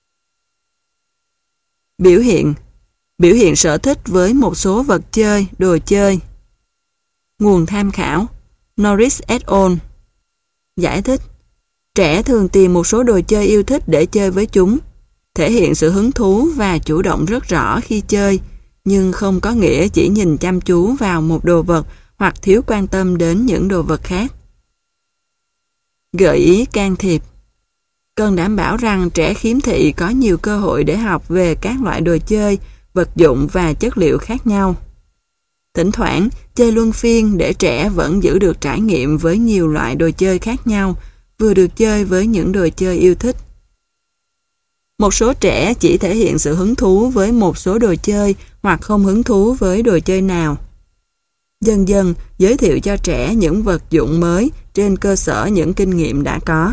Biểu hiện sở thích với một số vật chơi, đồ chơi. Nguồn tham khảo Norris et al. Giải thích: trẻ thường tìm một số đồ chơi yêu thích để chơi với chúng, thể hiện sự hứng thú và chủ động rất rõ khi chơi, nhưng không có nghĩa chỉ nhìn chăm chú vào một đồ vật hoặc thiếu quan tâm đến những đồ vật khác. Gợi ý can thiệp: cần đảm bảo rằng trẻ khiếm thị có nhiều cơ hội để học về các loại đồ chơi, vật dụng và chất liệu khác nhau. Thỉnh thoảng, chơi luân phiên để trẻ vẫn giữ được trải nghiệm với nhiều loại đồ chơi khác nhau, vừa được chơi với những đồ chơi yêu thích. Một số trẻ chỉ thể hiện sự hứng thú với một số đồ chơi hoặc không hứng thú với đồ chơi nào. Dần dần, giới thiệu cho trẻ những vật dụng mới trên cơ sở những kinh nghiệm đã có.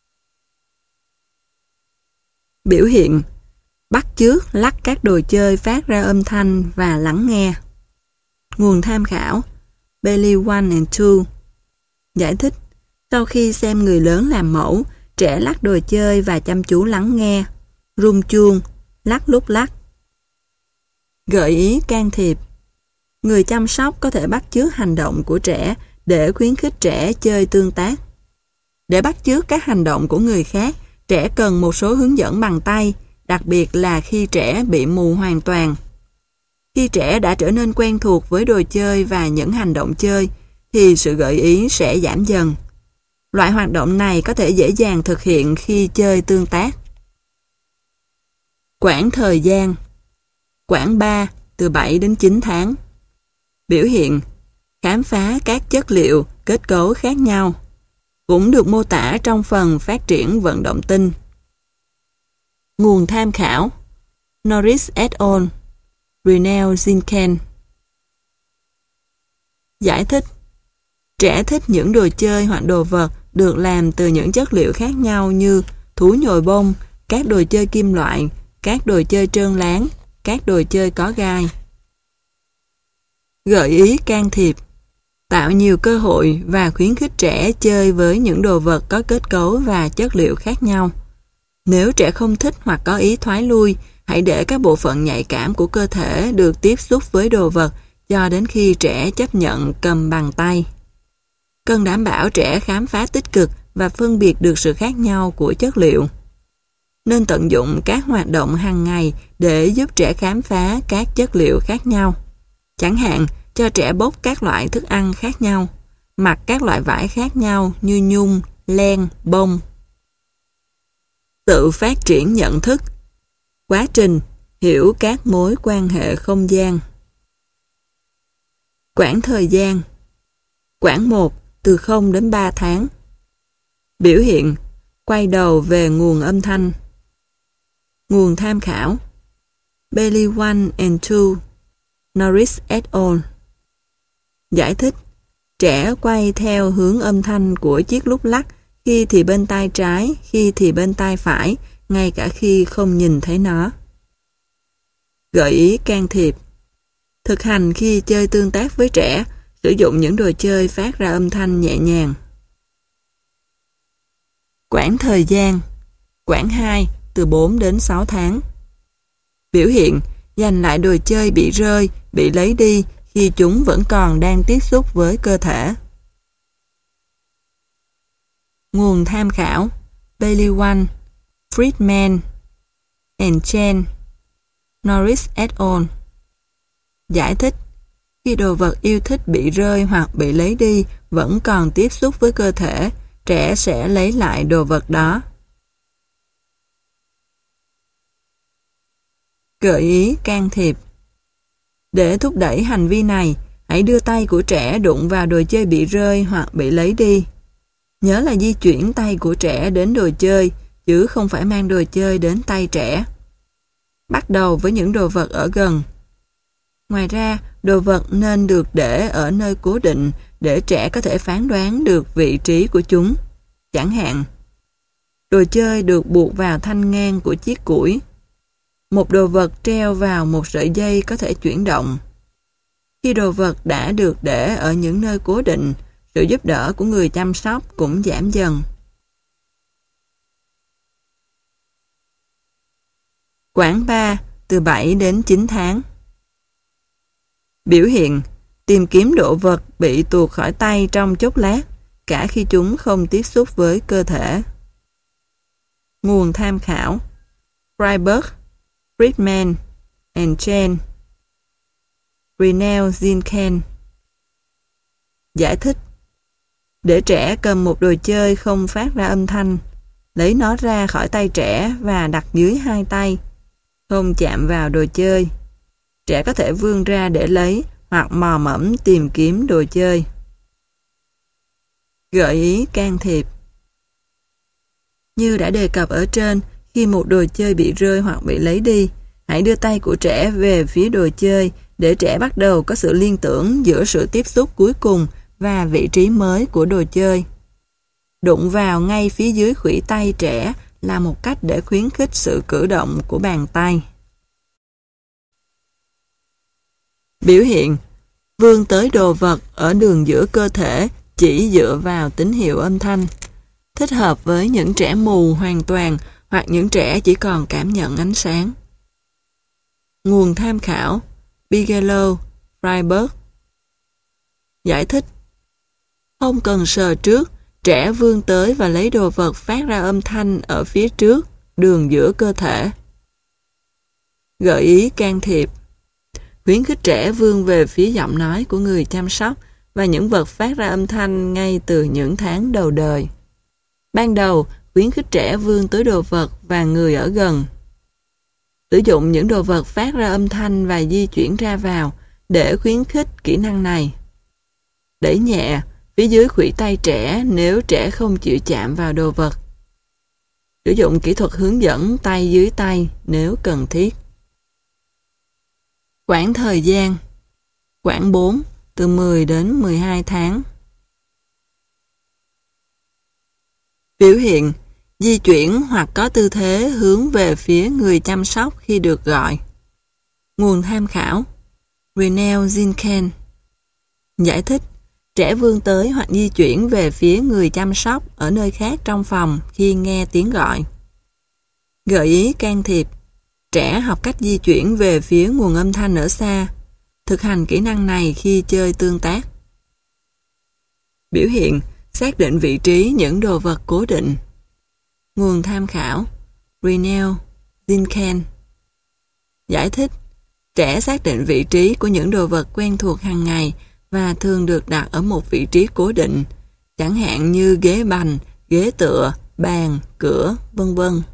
Biểu hiện: bắt chước lắc các đồ chơi phát ra âm thanh và lắng nghe. Nguồn tham khảo Bailey 1 and 2. Giải thích: sau khi xem người lớn làm mẫu, trẻ lắc đồ chơi và chăm chú lắng nghe, rung chuông, lắc lúc lắc. Gợi ý can thiệp: người chăm sóc có thể bắt chước hành động của trẻ để khuyến khích trẻ chơi tương tác. Để bắt chước các hành động của người khác, trẻ cần một số hướng dẫn bằng tay, đặc biệt là khi trẻ bị mù hoàn toàn. Khi trẻ đã trở nên quen thuộc với đồ chơi và những hành động chơi, thì sự gợi ý sẽ giảm dần. Loại hoạt động này có thể dễ dàng thực hiện khi chơi tương tác. Quãng thời gian. Quãng 3 từ 7 đến 9 tháng. Biểu hiện khám phá các chất liệu, kết cấu khác nhau, cũng được mô tả trong phần phát triển vận động tinh. Nguồn tham khảo: Norris et al., Renell Zinken. Giải thích: trẻ thích những đồ chơi hoặc đồ vật được làm từ những chất liệu khác nhau như thú nhồi bông, các đồ chơi kim loại, các đồ chơi trơn láng, các đồ chơi có gai. Gợi ý can thiệp: tạo nhiều cơ hội và khuyến khích trẻ chơi với những đồ vật có kết cấu và chất liệu khác nhau. Nếu trẻ không thích hoặc có ý thoái lui, hãy để các bộ phận nhạy cảm của cơ thể được tiếp xúc với đồ vật cho đến khi trẻ chấp nhận cầm bằng tay. Cần đảm bảo trẻ khám phá tích cực và phân biệt được sự khác nhau của chất liệu. Nên tận dụng các hoạt động hàng ngày để giúp trẻ khám phá các chất liệu khác nhau. Chẳng hạn, cho trẻ bốc các loại thức ăn khác nhau, mặc các loại vải khác nhau như nhung, len, bông. Tự phát triển nhận thức. Quá trình hiểu các mối quan hệ không gian. Quãng thời gian. Quãng 1 từ 0 đến 3 tháng. Biểu hiện quay đầu về nguồn âm thanh. Nguồn tham khảo: Bailey 1 and 2, Norris et al. Giải thích: trẻ quay theo hướng âm thanh của chiếc lúc lắc, khi thì bên tay trái, khi thì bên tay phải, ngay cả khi không nhìn thấy nó. Gợi ý can thiệp: thực hành khi chơi tương tác với trẻ, sử dụng những đồ chơi phát ra âm thanh nhẹ nhàng. Quãng thời gian. Quãng 2 từ 4 đến 6 tháng. Biểu hiện giành lại đồ chơi bị rơi, bị lấy đi khi chúng vẫn còn đang tiếp xúc với cơ thể. Nguồn tham khảo: Bailey 1, Friedman and Chen, Norris et al. Giải thích: khi đồ vật yêu thích bị rơi hoặc bị lấy đi vẫn còn tiếp xúc với cơ thể, trẻ sẽ lấy lại đồ vật đó. Gợi ý can thiệp: để thúc đẩy hành vi này, hãy đưa tay của trẻ đụng vào đồ chơi bị rơi hoặc bị lấy đi. Nhớ là di chuyển tay của trẻ đến đồ chơi, chứ không phải mang đồ chơi đến tay trẻ. Bắt đầu với những đồ vật ở gần. Ngoài ra, đồ vật nên được để ở nơi cố định để trẻ có thể phán đoán được vị trí của chúng. Chẳng hạn, đồ chơi được buộc vào thanh ngang của chiếc củi. Một đồ vật treo vào một sợi dây có thể chuyển động. Khi đồ vật đã được để ở những nơi cố định, sự giúp đỡ của người chăm sóc cũng giảm dần. Quãng 3 từ 7 đến 9 tháng. Biểu hiện tìm kiếm đồ vật bị tuột khỏi tay trong chốc lát, cả khi chúng không tiếp xúc với cơ thể. Nguồn tham khảo: Freiberg, Friedman and Chen, Renell Zinken. Giải thích: để trẻ cầm một đồ chơi không phát ra âm thanh, lấy nó ra khỏi tay trẻ và đặt dưới hai tay, không chạm vào đồ chơi. Trẻ có thể vươn ra để lấy hoặc mò mẫm tìm kiếm đồ chơi. Gợi ý can thiệp: như đã đề cập ở trên, khi một đồ chơi bị rơi hoặc bị lấy đi, hãy đưa tay của trẻ về phía đồ chơi để trẻ bắt đầu có sự liên tưởng giữa sự tiếp xúc cuối cùng và vị trí mới của đồ chơi. Đụng vào ngay phía dưới khuỷu tay trẻ là một cách để khuyến khích sự cử động của bàn tay. Biểu hiện vươn tới đồ vật ở đường giữa cơ thể chỉ dựa vào tín hiệu âm thanh. Thích hợp với những trẻ mù hoàn toàn hoặc những trẻ chỉ còn cảm nhận ánh sáng. Nguồn tham khảo: Bigelow, Freiberg. Giải thích: không cần sờ trước, trẻ vươn tới và lấy đồ vật phát ra âm thanh ở phía trước, đường giữa cơ thể. Gợi ý can thiệp: khuyến khích trẻ vươn về phía giọng nói của người chăm sóc và những vật phát ra âm thanh ngay từ những tháng đầu đời. Ban đầu, khuyến khích trẻ vươn tới đồ vật và người ở gần. Sử dụng những đồ vật phát ra âm thanh và di chuyển ra vào để khuyến khích kỹ năng này. Đẩy nhẹ phía dưới khuỷu tay trẻ nếu trẻ không chịu chạm vào đồ vật. Sử dụng kỹ thuật hướng dẫn tay dưới tay nếu cần thiết. Quãng thời gian. Quãng 4, từ 10 đến 12 tháng. Biểu hiện. Di chuyển hoặc có tư thế hướng về phía người chăm sóc khi được gọi. Nguồn tham khảo. Renelle Zinken. Giải thích. Trẻ vươn tới hoặc di chuyển về phía người chăm sóc ở nơi khác trong phòng khi nghe tiếng gọi. Gợi ý can thiệp. Trẻ học cách di chuyển về phía nguồn âm thanh ở xa. Thực hành kỹ năng này khi chơi tương tác. Biểu hiện. Xác định vị trí những đồ vật cố định. Nguồn tham khảo. Renelle Zinken. Giải thích. Trẻ xác định vị trí của những đồ vật quen thuộc hàng ngày và thường được đặt ở một vị trí cố định, chẳng hạn như ghế bành, ghế tựa, bàn, cửa, vân vân.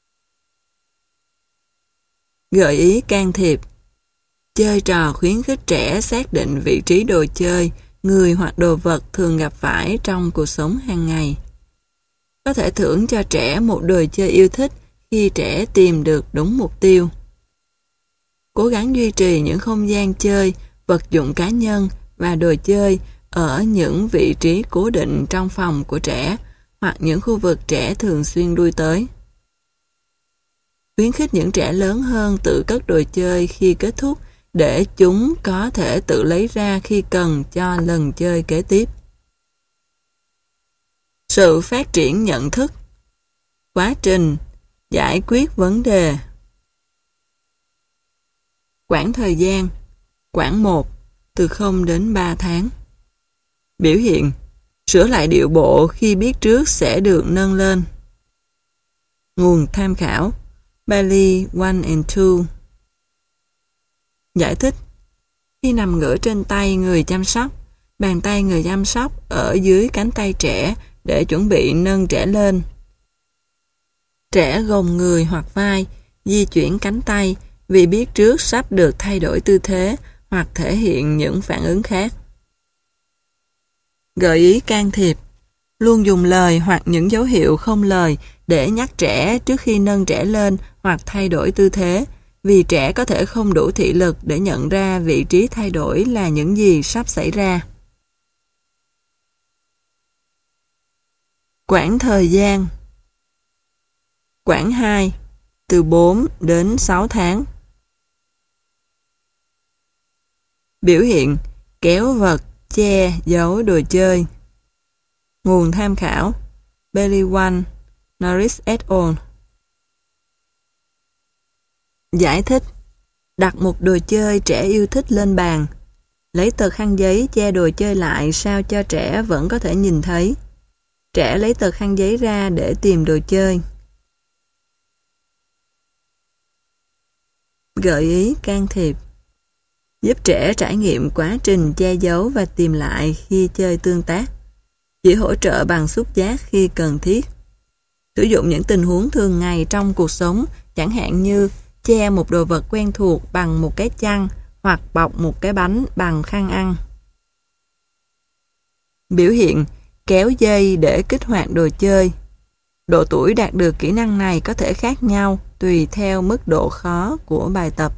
Gợi ý can thiệp. Chơi trò khuyến khích trẻ xác định vị trí đồ chơi, người hoặc đồ vật thường gặp phải trong cuộc sống hàng ngày. Có thể thưởng cho trẻ một đồ chơi yêu thích khi trẻ tìm được đúng mục tiêu. Cố gắng duy trì những không gian chơi, vật dụng cá nhân và đồ chơi ở những vị trí cố định trong phòng của trẻ hoặc những khu vực trẻ thường xuyên lui tới. Khuyến khích những trẻ lớn hơn tự cất đồ chơi khi kết thúc để chúng có thể tự lấy ra khi cần cho lần chơi kế tiếp. Sự phát triển nhận thức. Quá trình giải quyết vấn đề. Quãng thời gian. Quãng 1, từ 0 đến 3 tháng. Biểu hiện. Sửa lại điệu bộ khi biết trước sẽ được nâng lên. Nguồn tham khảo. Bailey 1 and 2. Giải thích. Khi nằm ngửa trên tay người chăm sóc, bàn tay người chăm sóc ở dưới cánh tay trẻ để chuẩn bị nâng trẻ lên. Trẻ gồng người hoặc vai, di chuyển cánh tay vì biết trước sắp được thay đổi tư thế hoặc thể hiện những phản ứng khác. Gợi ý can thiệp. Luôn dùng lời hoặc những dấu hiệu không lời để nhắc trẻ trước khi nâng trẻ lên hoặc thay đổi tư thế, vì trẻ có thể không đủ thị lực để nhận ra vị trí thay đổi là những gì sắp xảy ra. Quãng thời gian. Quãng 2, từ 4 đến 6 tháng. Biểu hiện. Kéo vật, che, giấu đồ chơi. Nguồn tham khảo. Bailey 1, Norris et al. Giải thích. Đặt một đồ chơi trẻ yêu thích lên bàn. Lấy tờ khăn giấy che đồ chơi lại sao cho trẻ vẫn có thể nhìn thấy. Trẻ lấy tờ khăn giấy ra để tìm đồ chơi. Gợi ý can thiệp. Giúp trẻ trải nghiệm quá trình che giấu và tìm lại khi chơi tương tác. Chỉ hỗ trợ bằng xúc giác khi cần thiết. Sử dụng những tình huống thường ngày trong cuộc sống, chẳng hạn như che một đồ vật quen thuộc bằng một cái chăn hoặc bọc một cái bánh bằng khăn ăn. Biểu hiện. Kéo dây để kích hoạt đồ chơi. Độ tuổi đạt được kỹ năng này có thể khác nhau tùy theo mức độ khó của bài tập.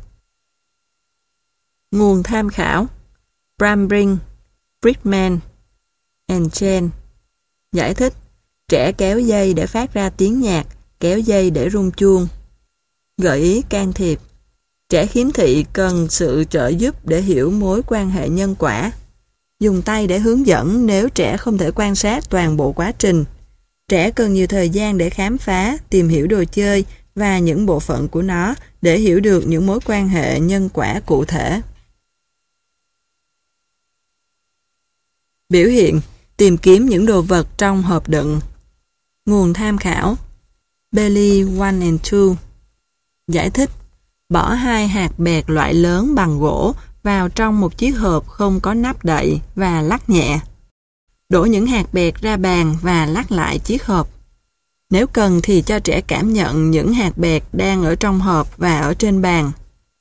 Nguồn tham khảo. Brambring, Friedman and Chen. Giải thích. Trẻ kéo dây để phát ra tiếng nhạc, kéo dây để rung chuông. Gợi ý can thiệp. Trẻ khiếm thị cần sự trợ giúp để hiểu mối quan hệ nhân quả. Dùng tay để hướng dẫn nếu trẻ không thể quan sát toàn bộ quá trình. Trẻ cần nhiều thời gian để khám phá, tìm hiểu đồ chơi và những bộ phận của nó để hiểu được những mối quan hệ nhân quả cụ thể. Biểu hiện. Tìm kiếm những đồ vật trong hộp đựng. Nguồn tham khảo. Bailey 1 and 2. Giải thích. Bỏ 2 hạt bẹt loại lớn bằng gỗ vào trong một chiếc hộp không có nắp đậy và lắc nhẹ. Đổ những hạt bẹt ra bàn và lắc lại chiếc hộp. Nếu cần thì cho trẻ cảm nhận những hạt bẹt đang ở trong hộp và ở trên bàn.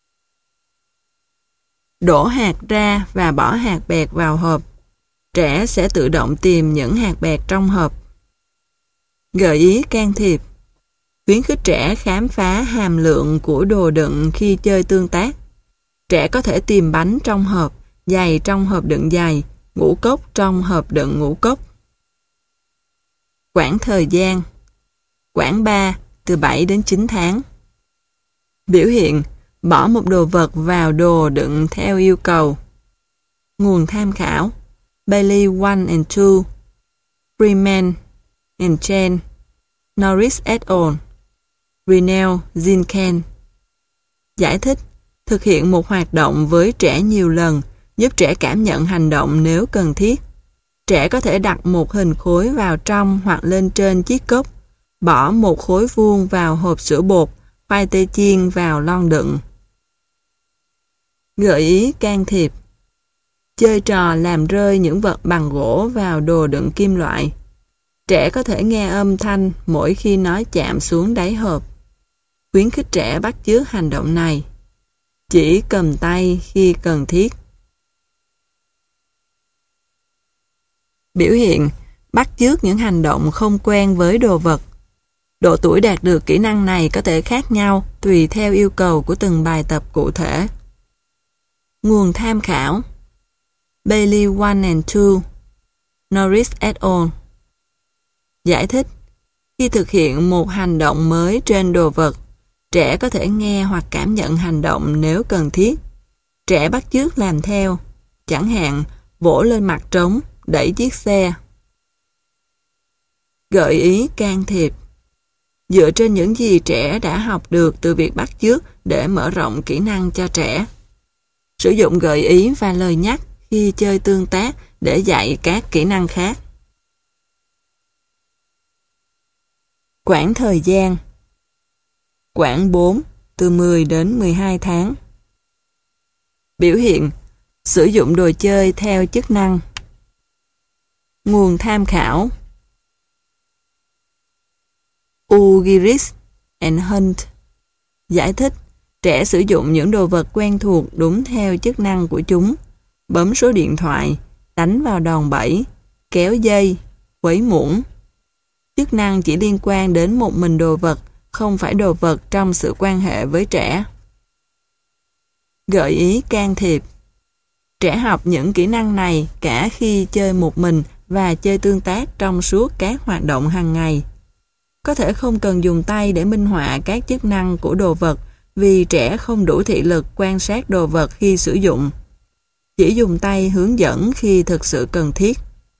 Đổ hạt ra và bỏ hạt bẹt vào hộp. Trẻ sẽ tự động tìm những hạt bẹt trong hộp. Gợi ý can thiệp. Khuyến khích trẻ khám phá hàm lượng của đồ đựng khi chơi tương tác. Trẻ có thể tìm bánh trong hộp, giày trong hộp đựng giày, ngũ cốc trong hộp đựng ngũ cốc. Quãng thời gian. Quãng 3, từ 7 đến 9 tháng. Biểu hiện, bỏ một đồ vật vào đồ đựng theo yêu cầu. Nguồn tham khảo: Bailey 1 and 2, Freeman and Chen, Norris et al., Rinell, Zinken. Giải thích: thực hiện một hoạt động với trẻ nhiều lần, giúp trẻ cảm nhận hành động nếu cần thiết. Trẻ có thể đặt một hình khối vào trong hoặc lên trên chiếc cốc, bỏ một khối vuông vào hộp sữa bột, khoai tây chiên vào lon đựng. Gợi ý can thiệp. Chơi trò làm rơi những vật bằng gỗ vào đồ đựng kim loại. Trẻ có thể nghe âm thanh mỗi khi nó chạm xuống đáy hộp. Khuyến khích trẻ bắt chước hành động này. Chỉ cầm tay khi cần thiết. Biểu hiện, bắt chước những hành động không quen với đồ vật. Độ tuổi đạt được kỹ năng này có thể khác nhau tùy theo yêu cầu của từng bài tập cụ thể. Nguồn tham khảo: Bailey 1 and 2, Norris et al. Giải thích: khi thực hiện một hành động mới trên đồ vật, trẻ có thể nghe hoặc cảm nhận hành động nếu cần thiết. Trẻ bắt chước làm theo, chẳng hạn vỗ lên mặt trống, đẩy chiếc xe. Gợi ý can thiệp. Dựa trên những gì trẻ đã học được từ việc bắt chước để mở rộng kỹ năng cho trẻ. Sử dụng gợi ý và lời nhắc khi chơi tương tác để dạy các kỹ năng khác. Quãng thời gian. Quãng 4, từ 10 đến 12 tháng. Biểu hiện, sử dụng đồ chơi theo chức năng. Nguồn tham khảo: Ugiris and Hunt. Giải thích: trẻ sử dụng những đồ vật quen thuộc đúng theo chức năng của chúng. Bấm số điện thoại, đánh vào đòn bẩy, kéo dây, khuấy muỗng. Chức năng chỉ liên quan đến một mình đồ vật, không phải đồ vật trong sự quan hệ với trẻ. Gợi ý can thiệp. Trẻ học những kỹ năng này cả khi chơi một mình và chơi tương tác trong suốt các hoạt động hàng ngày. Có thể không cần dùng tay để minh họa các chức năng của đồ vật vì trẻ không đủ thị lực quan sát đồ vật khi sử dụng. Chỉ dùng tay hướng dẫn khi thực sự cần thiết.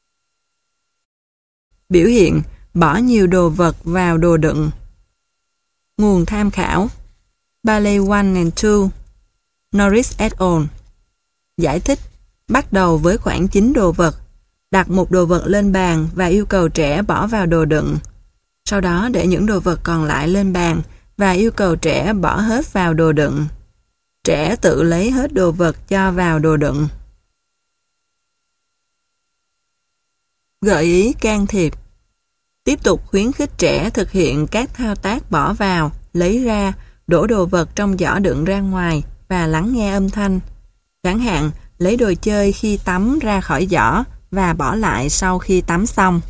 Biểu hiện, bỏ nhiều đồ vật vào đồ đựng. Nguồn tham khảo: Bailey 1 and 2, Norris et al. Giải thích: bắt đầu với khoảng 9 đồ vật. Đặt một đồ vật lên bàn và yêu cầu trẻ bỏ vào đồ đựng. Sau đó để những đồ vật còn lại lên bàn và yêu cầu trẻ bỏ hết vào đồ đựng. Trẻ tự lấy hết đồ vật cho vào đồ đựng. Gợi ý can thiệp. Tiếp tục khuyến khích trẻ thực hiện các thao tác bỏ vào, lấy ra, đổ đồ vật trong giỏ đựng ra ngoài và lắng nghe âm thanh. Chẳng hạn, lấy đồ chơi khi tắm ra khỏi giỏ và bỏ lại sau khi tắm xong.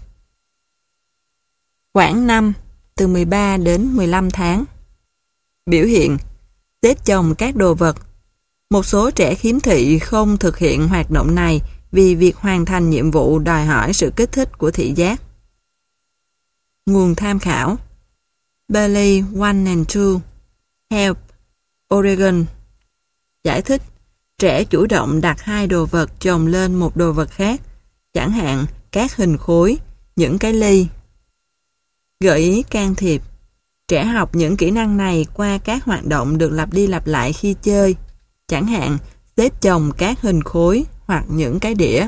Quãng 5, từ 13 đến 15 tháng. Biểu hiện, xếp chồng các đồ vật. Một số trẻ khiếm thị không thực hiện hoạt động này vì việc hoàn thành nhiệm vụ đòi hỏi sự kích thích của thị giác. Nguồn tham khảo: Bailey 1 and 2, Help, Oregon. Giải thích: trẻ chủ động đặt hai đồ vật chồng lên một đồ vật khác, chẳng hạn các hình khối, những cái ly. Gợi ý can thiệp. Trẻ học những kỹ năng này qua các hoạt động được lặp đi lặp lại khi chơi, chẳng hạn xếp chồng các hình khối hoặc những cái đĩa.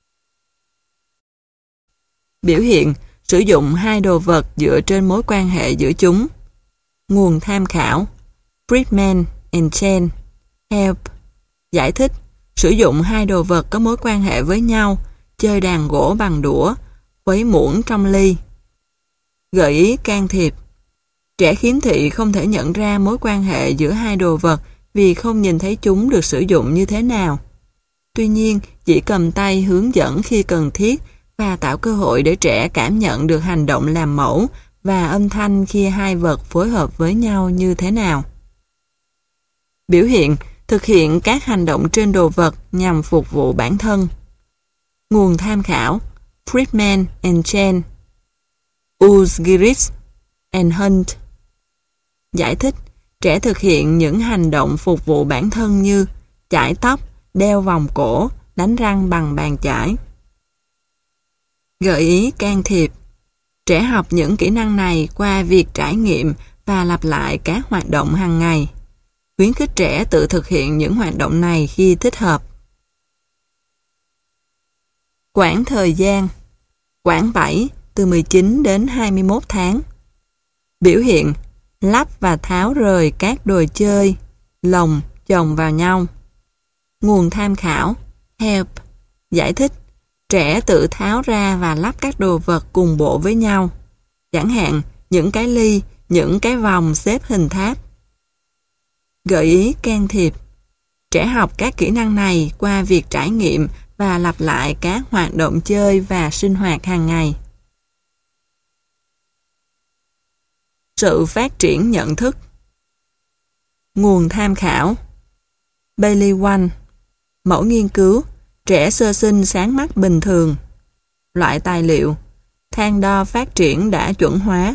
Biểu hiện, sử dụng hai đồ vật dựa trên mối quan hệ giữa chúng. Nguồn tham khảo: Friedman and Chen, Help. Giải thích: sử dụng hai đồ vật có mối quan hệ với nhau, chơi đàn gỗ bằng đũa, khuấy muỗng trong ly. Gợi ý can thiệp. Trẻ khiếm thị không thể nhận ra mối quan hệ giữa hai đồ vật vì không nhìn thấy chúng được sử dụng như thế nào. Tuy nhiên, chỉ cầm tay hướng dẫn khi cần thiết và tạo cơ hội để trẻ cảm nhận được hành động làm mẫu và âm thanh khi hai vật phối hợp với nhau như thế nào. Biểu hiện, thực hiện các hành động trên đồ vật nhằm phục vụ bản thân. Nguồn tham khảo: Friedman and Chen, Uzgiris and Hunt. Giải thích, trẻ thực hiện những hành động phục vụ bản thân như chải tóc, đeo vòng cổ, đánh răng bằng bàn chải. Gợi ý can thiệp. Trẻ học những kỹ năng này qua việc trải nghiệm và lặp lại các hoạt động hàng ngày. Khuyến khích trẻ tự thực hiện những hoạt động này khi thích hợp. Quãng thời gian: quãng 7, từ 19 đến 21 tháng. Biểu hiện: lắp và tháo rời các đồ chơi, lồng, chồng vào nhau. Nguồn tham khảo: Help. Giải thích, trẻ tự tháo ra và lắp các đồ vật cùng bộ với nhau. Chẳng hạn, những cái ly, những cái vòng xếp hình tháp. Gợi ý can thiệp. Trẻ học các kỹ năng này qua việc trải nghiệm và lặp lại các hoạt động chơi và sinh hoạt hàng ngày. Sự phát triển nhận thức. Nguồn tham khảo: Bailey One. Mẫu nghiên cứu: trẻ sơ sinh sáng mắt bình thường. Loại tài liệu: thang đo phát triển đã chuẩn hóa.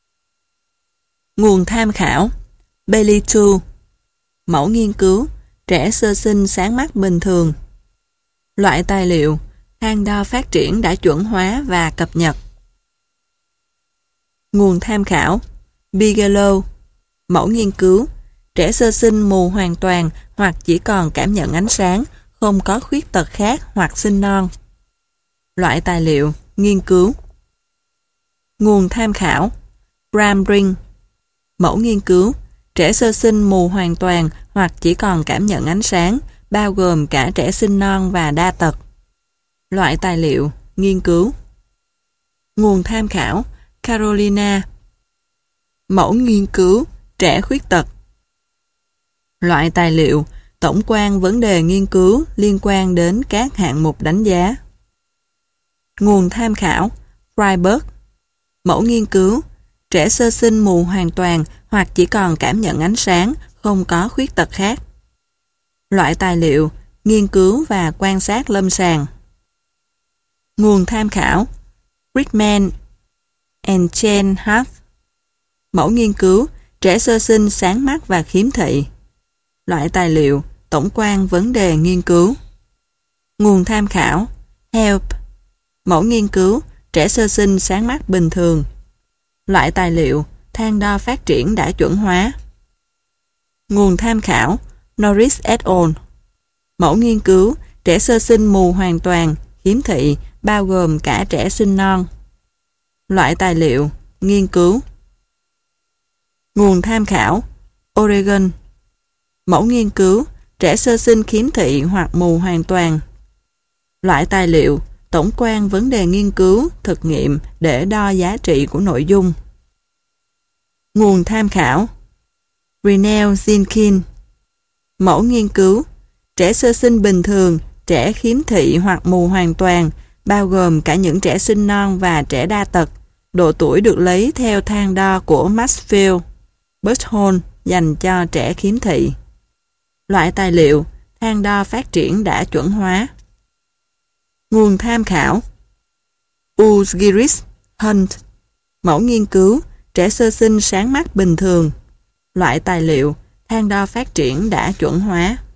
Nguồn tham khảo: Bailey Two. Mẫu nghiên cứu: trẻ sơ sinh sáng mắt bình thường. Loại tài liệu: thang đo phát triển đã chuẩn hóa và cập nhật. Nguồn tham khảo: Bigelow. Mẫu nghiên cứu: trẻ sơ sinh mù hoàn toàn hoặc chỉ còn cảm nhận ánh sáng, không có khuyết tật khác hoặc sinh non. Loại tài liệu: nghiên cứu. Nguồn tham khảo: Brambrink. Mẫu nghiên cứu: trẻ sơ sinh mù hoàn toàn hoặc chỉ còn cảm nhận ánh sáng, bao gồm cả trẻ sinh non và đa tật. Loại tài liệu: nghiên cứu. Nguồn tham khảo: Carolina. Mẫu nghiên cứu: trẻ khuyết tật. Loại tài liệu: tổng quan vấn đề nghiên cứu liên quan đến các hạng mục đánh giá. Nguồn tham khảo: Freiberg. Mẫu nghiên cứu: trẻ sơ sinh mù hoàn toàn hoặc chỉ còn cảm nhận ánh sáng, không có khuyết tật khác. Loại tài liệu: nghiên cứu và quan sát lâm sàng. Nguồn tham khảo: Friedman and Chen Huth. Mẫu nghiên cứu: trẻ sơ sinh sáng mắt và khiếm thị. Loại tài liệu: tổng quan vấn đề nghiên cứu. Nguồn tham khảo: Help. Mẫu nghiên cứu: trẻ sơ sinh sáng mắt bình thường. Loại tài liệu: thang đo phát triển đã chuẩn hóa. Nguồn tham khảo: Norris et al. Mẫu nghiên cứu: trẻ sơ sinh mù hoàn toàn, khiếm thị, bao gồm cả trẻ sinh non. Loại tài liệu: nghiên cứu. Nguồn tham khảo: Oregon. Mẫu nghiên cứu: trẻ sơ sinh khiếm thị hoặc mù hoàn toàn. Loại tài liệu: tổng quan vấn đề nghiên cứu, thực nghiệm để đo giá trị của nội dung. Nguồn tham khảo: Rinell Zinkin. Mẫu nghiên cứu: trẻ sơ sinh bình thường, trẻ khiếm thị hoặc mù hoàn toàn, bao gồm cả những trẻ sinh non và trẻ đa tật. Độ tuổi được lấy theo thang đo của Maxfield Berthon dành cho trẻ khiếm thị. Loại tài liệu: thang đo phát triển đã chuẩn hóa. Nguồn tham khảo: Uzgiris, Hunt. Mẫu nghiên cứu: trẻ sơ sinh sáng mắt bình thường. Loại tài liệu: thang đo phát triển đã chuẩn hóa.